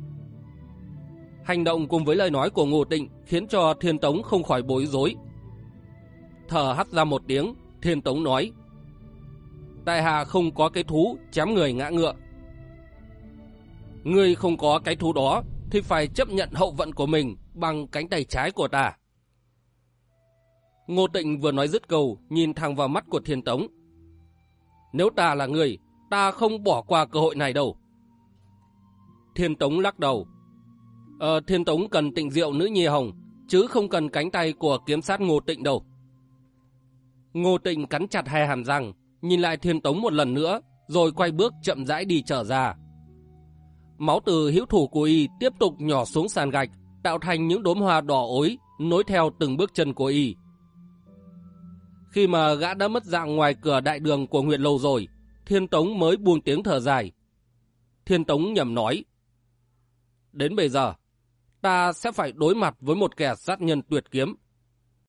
Hành động cùng với lời nói của Ngô Tịnh khiến cho Thiên Tống không khỏi bối rối. Thở hắt ra một tiếng, Thiên Tống nói. Tại hạ không có cái thú chém người ngã ngựa. Ngươi không có cái thú đó thì phải chấp nhận hậu vận của mình bằng cánh tay trái của ta. Ngô Tịnh vừa nói dứt câu, nhìn thẳng vào mắt của Thiên Tống. Nếu ta là người, ta không bỏ qua cơ hội này đâu. Thiên Tống lắc đầu. Thiên Tống cần Tịnh Diệu nữ nhi hồng, chứ không cần cánh tay của kiếm sát Ngô Tịnh đâu. Ngô Tịnh cắn chặt hai hàm răng, nhìn lại Thiên Tống một lần nữa, rồi quay bước chậm rãi đi trở ra. Máu từ hữu thủ của y tiếp tục nhỏ xuống sàn gạch, tạo thành những đốm hoa đỏ ối, nối theo từng bước chân của y. Khi mà gã đã mất dạng ngoài cửa đại đường của Nguyệt Lâu rồi, Thiên Tống mới buông tiếng thở dài. Thiên Tống nhầm nói. Đến bây giờ, ta sẽ phải đối mặt với một kẻ sát nhân tuyệt kiếm.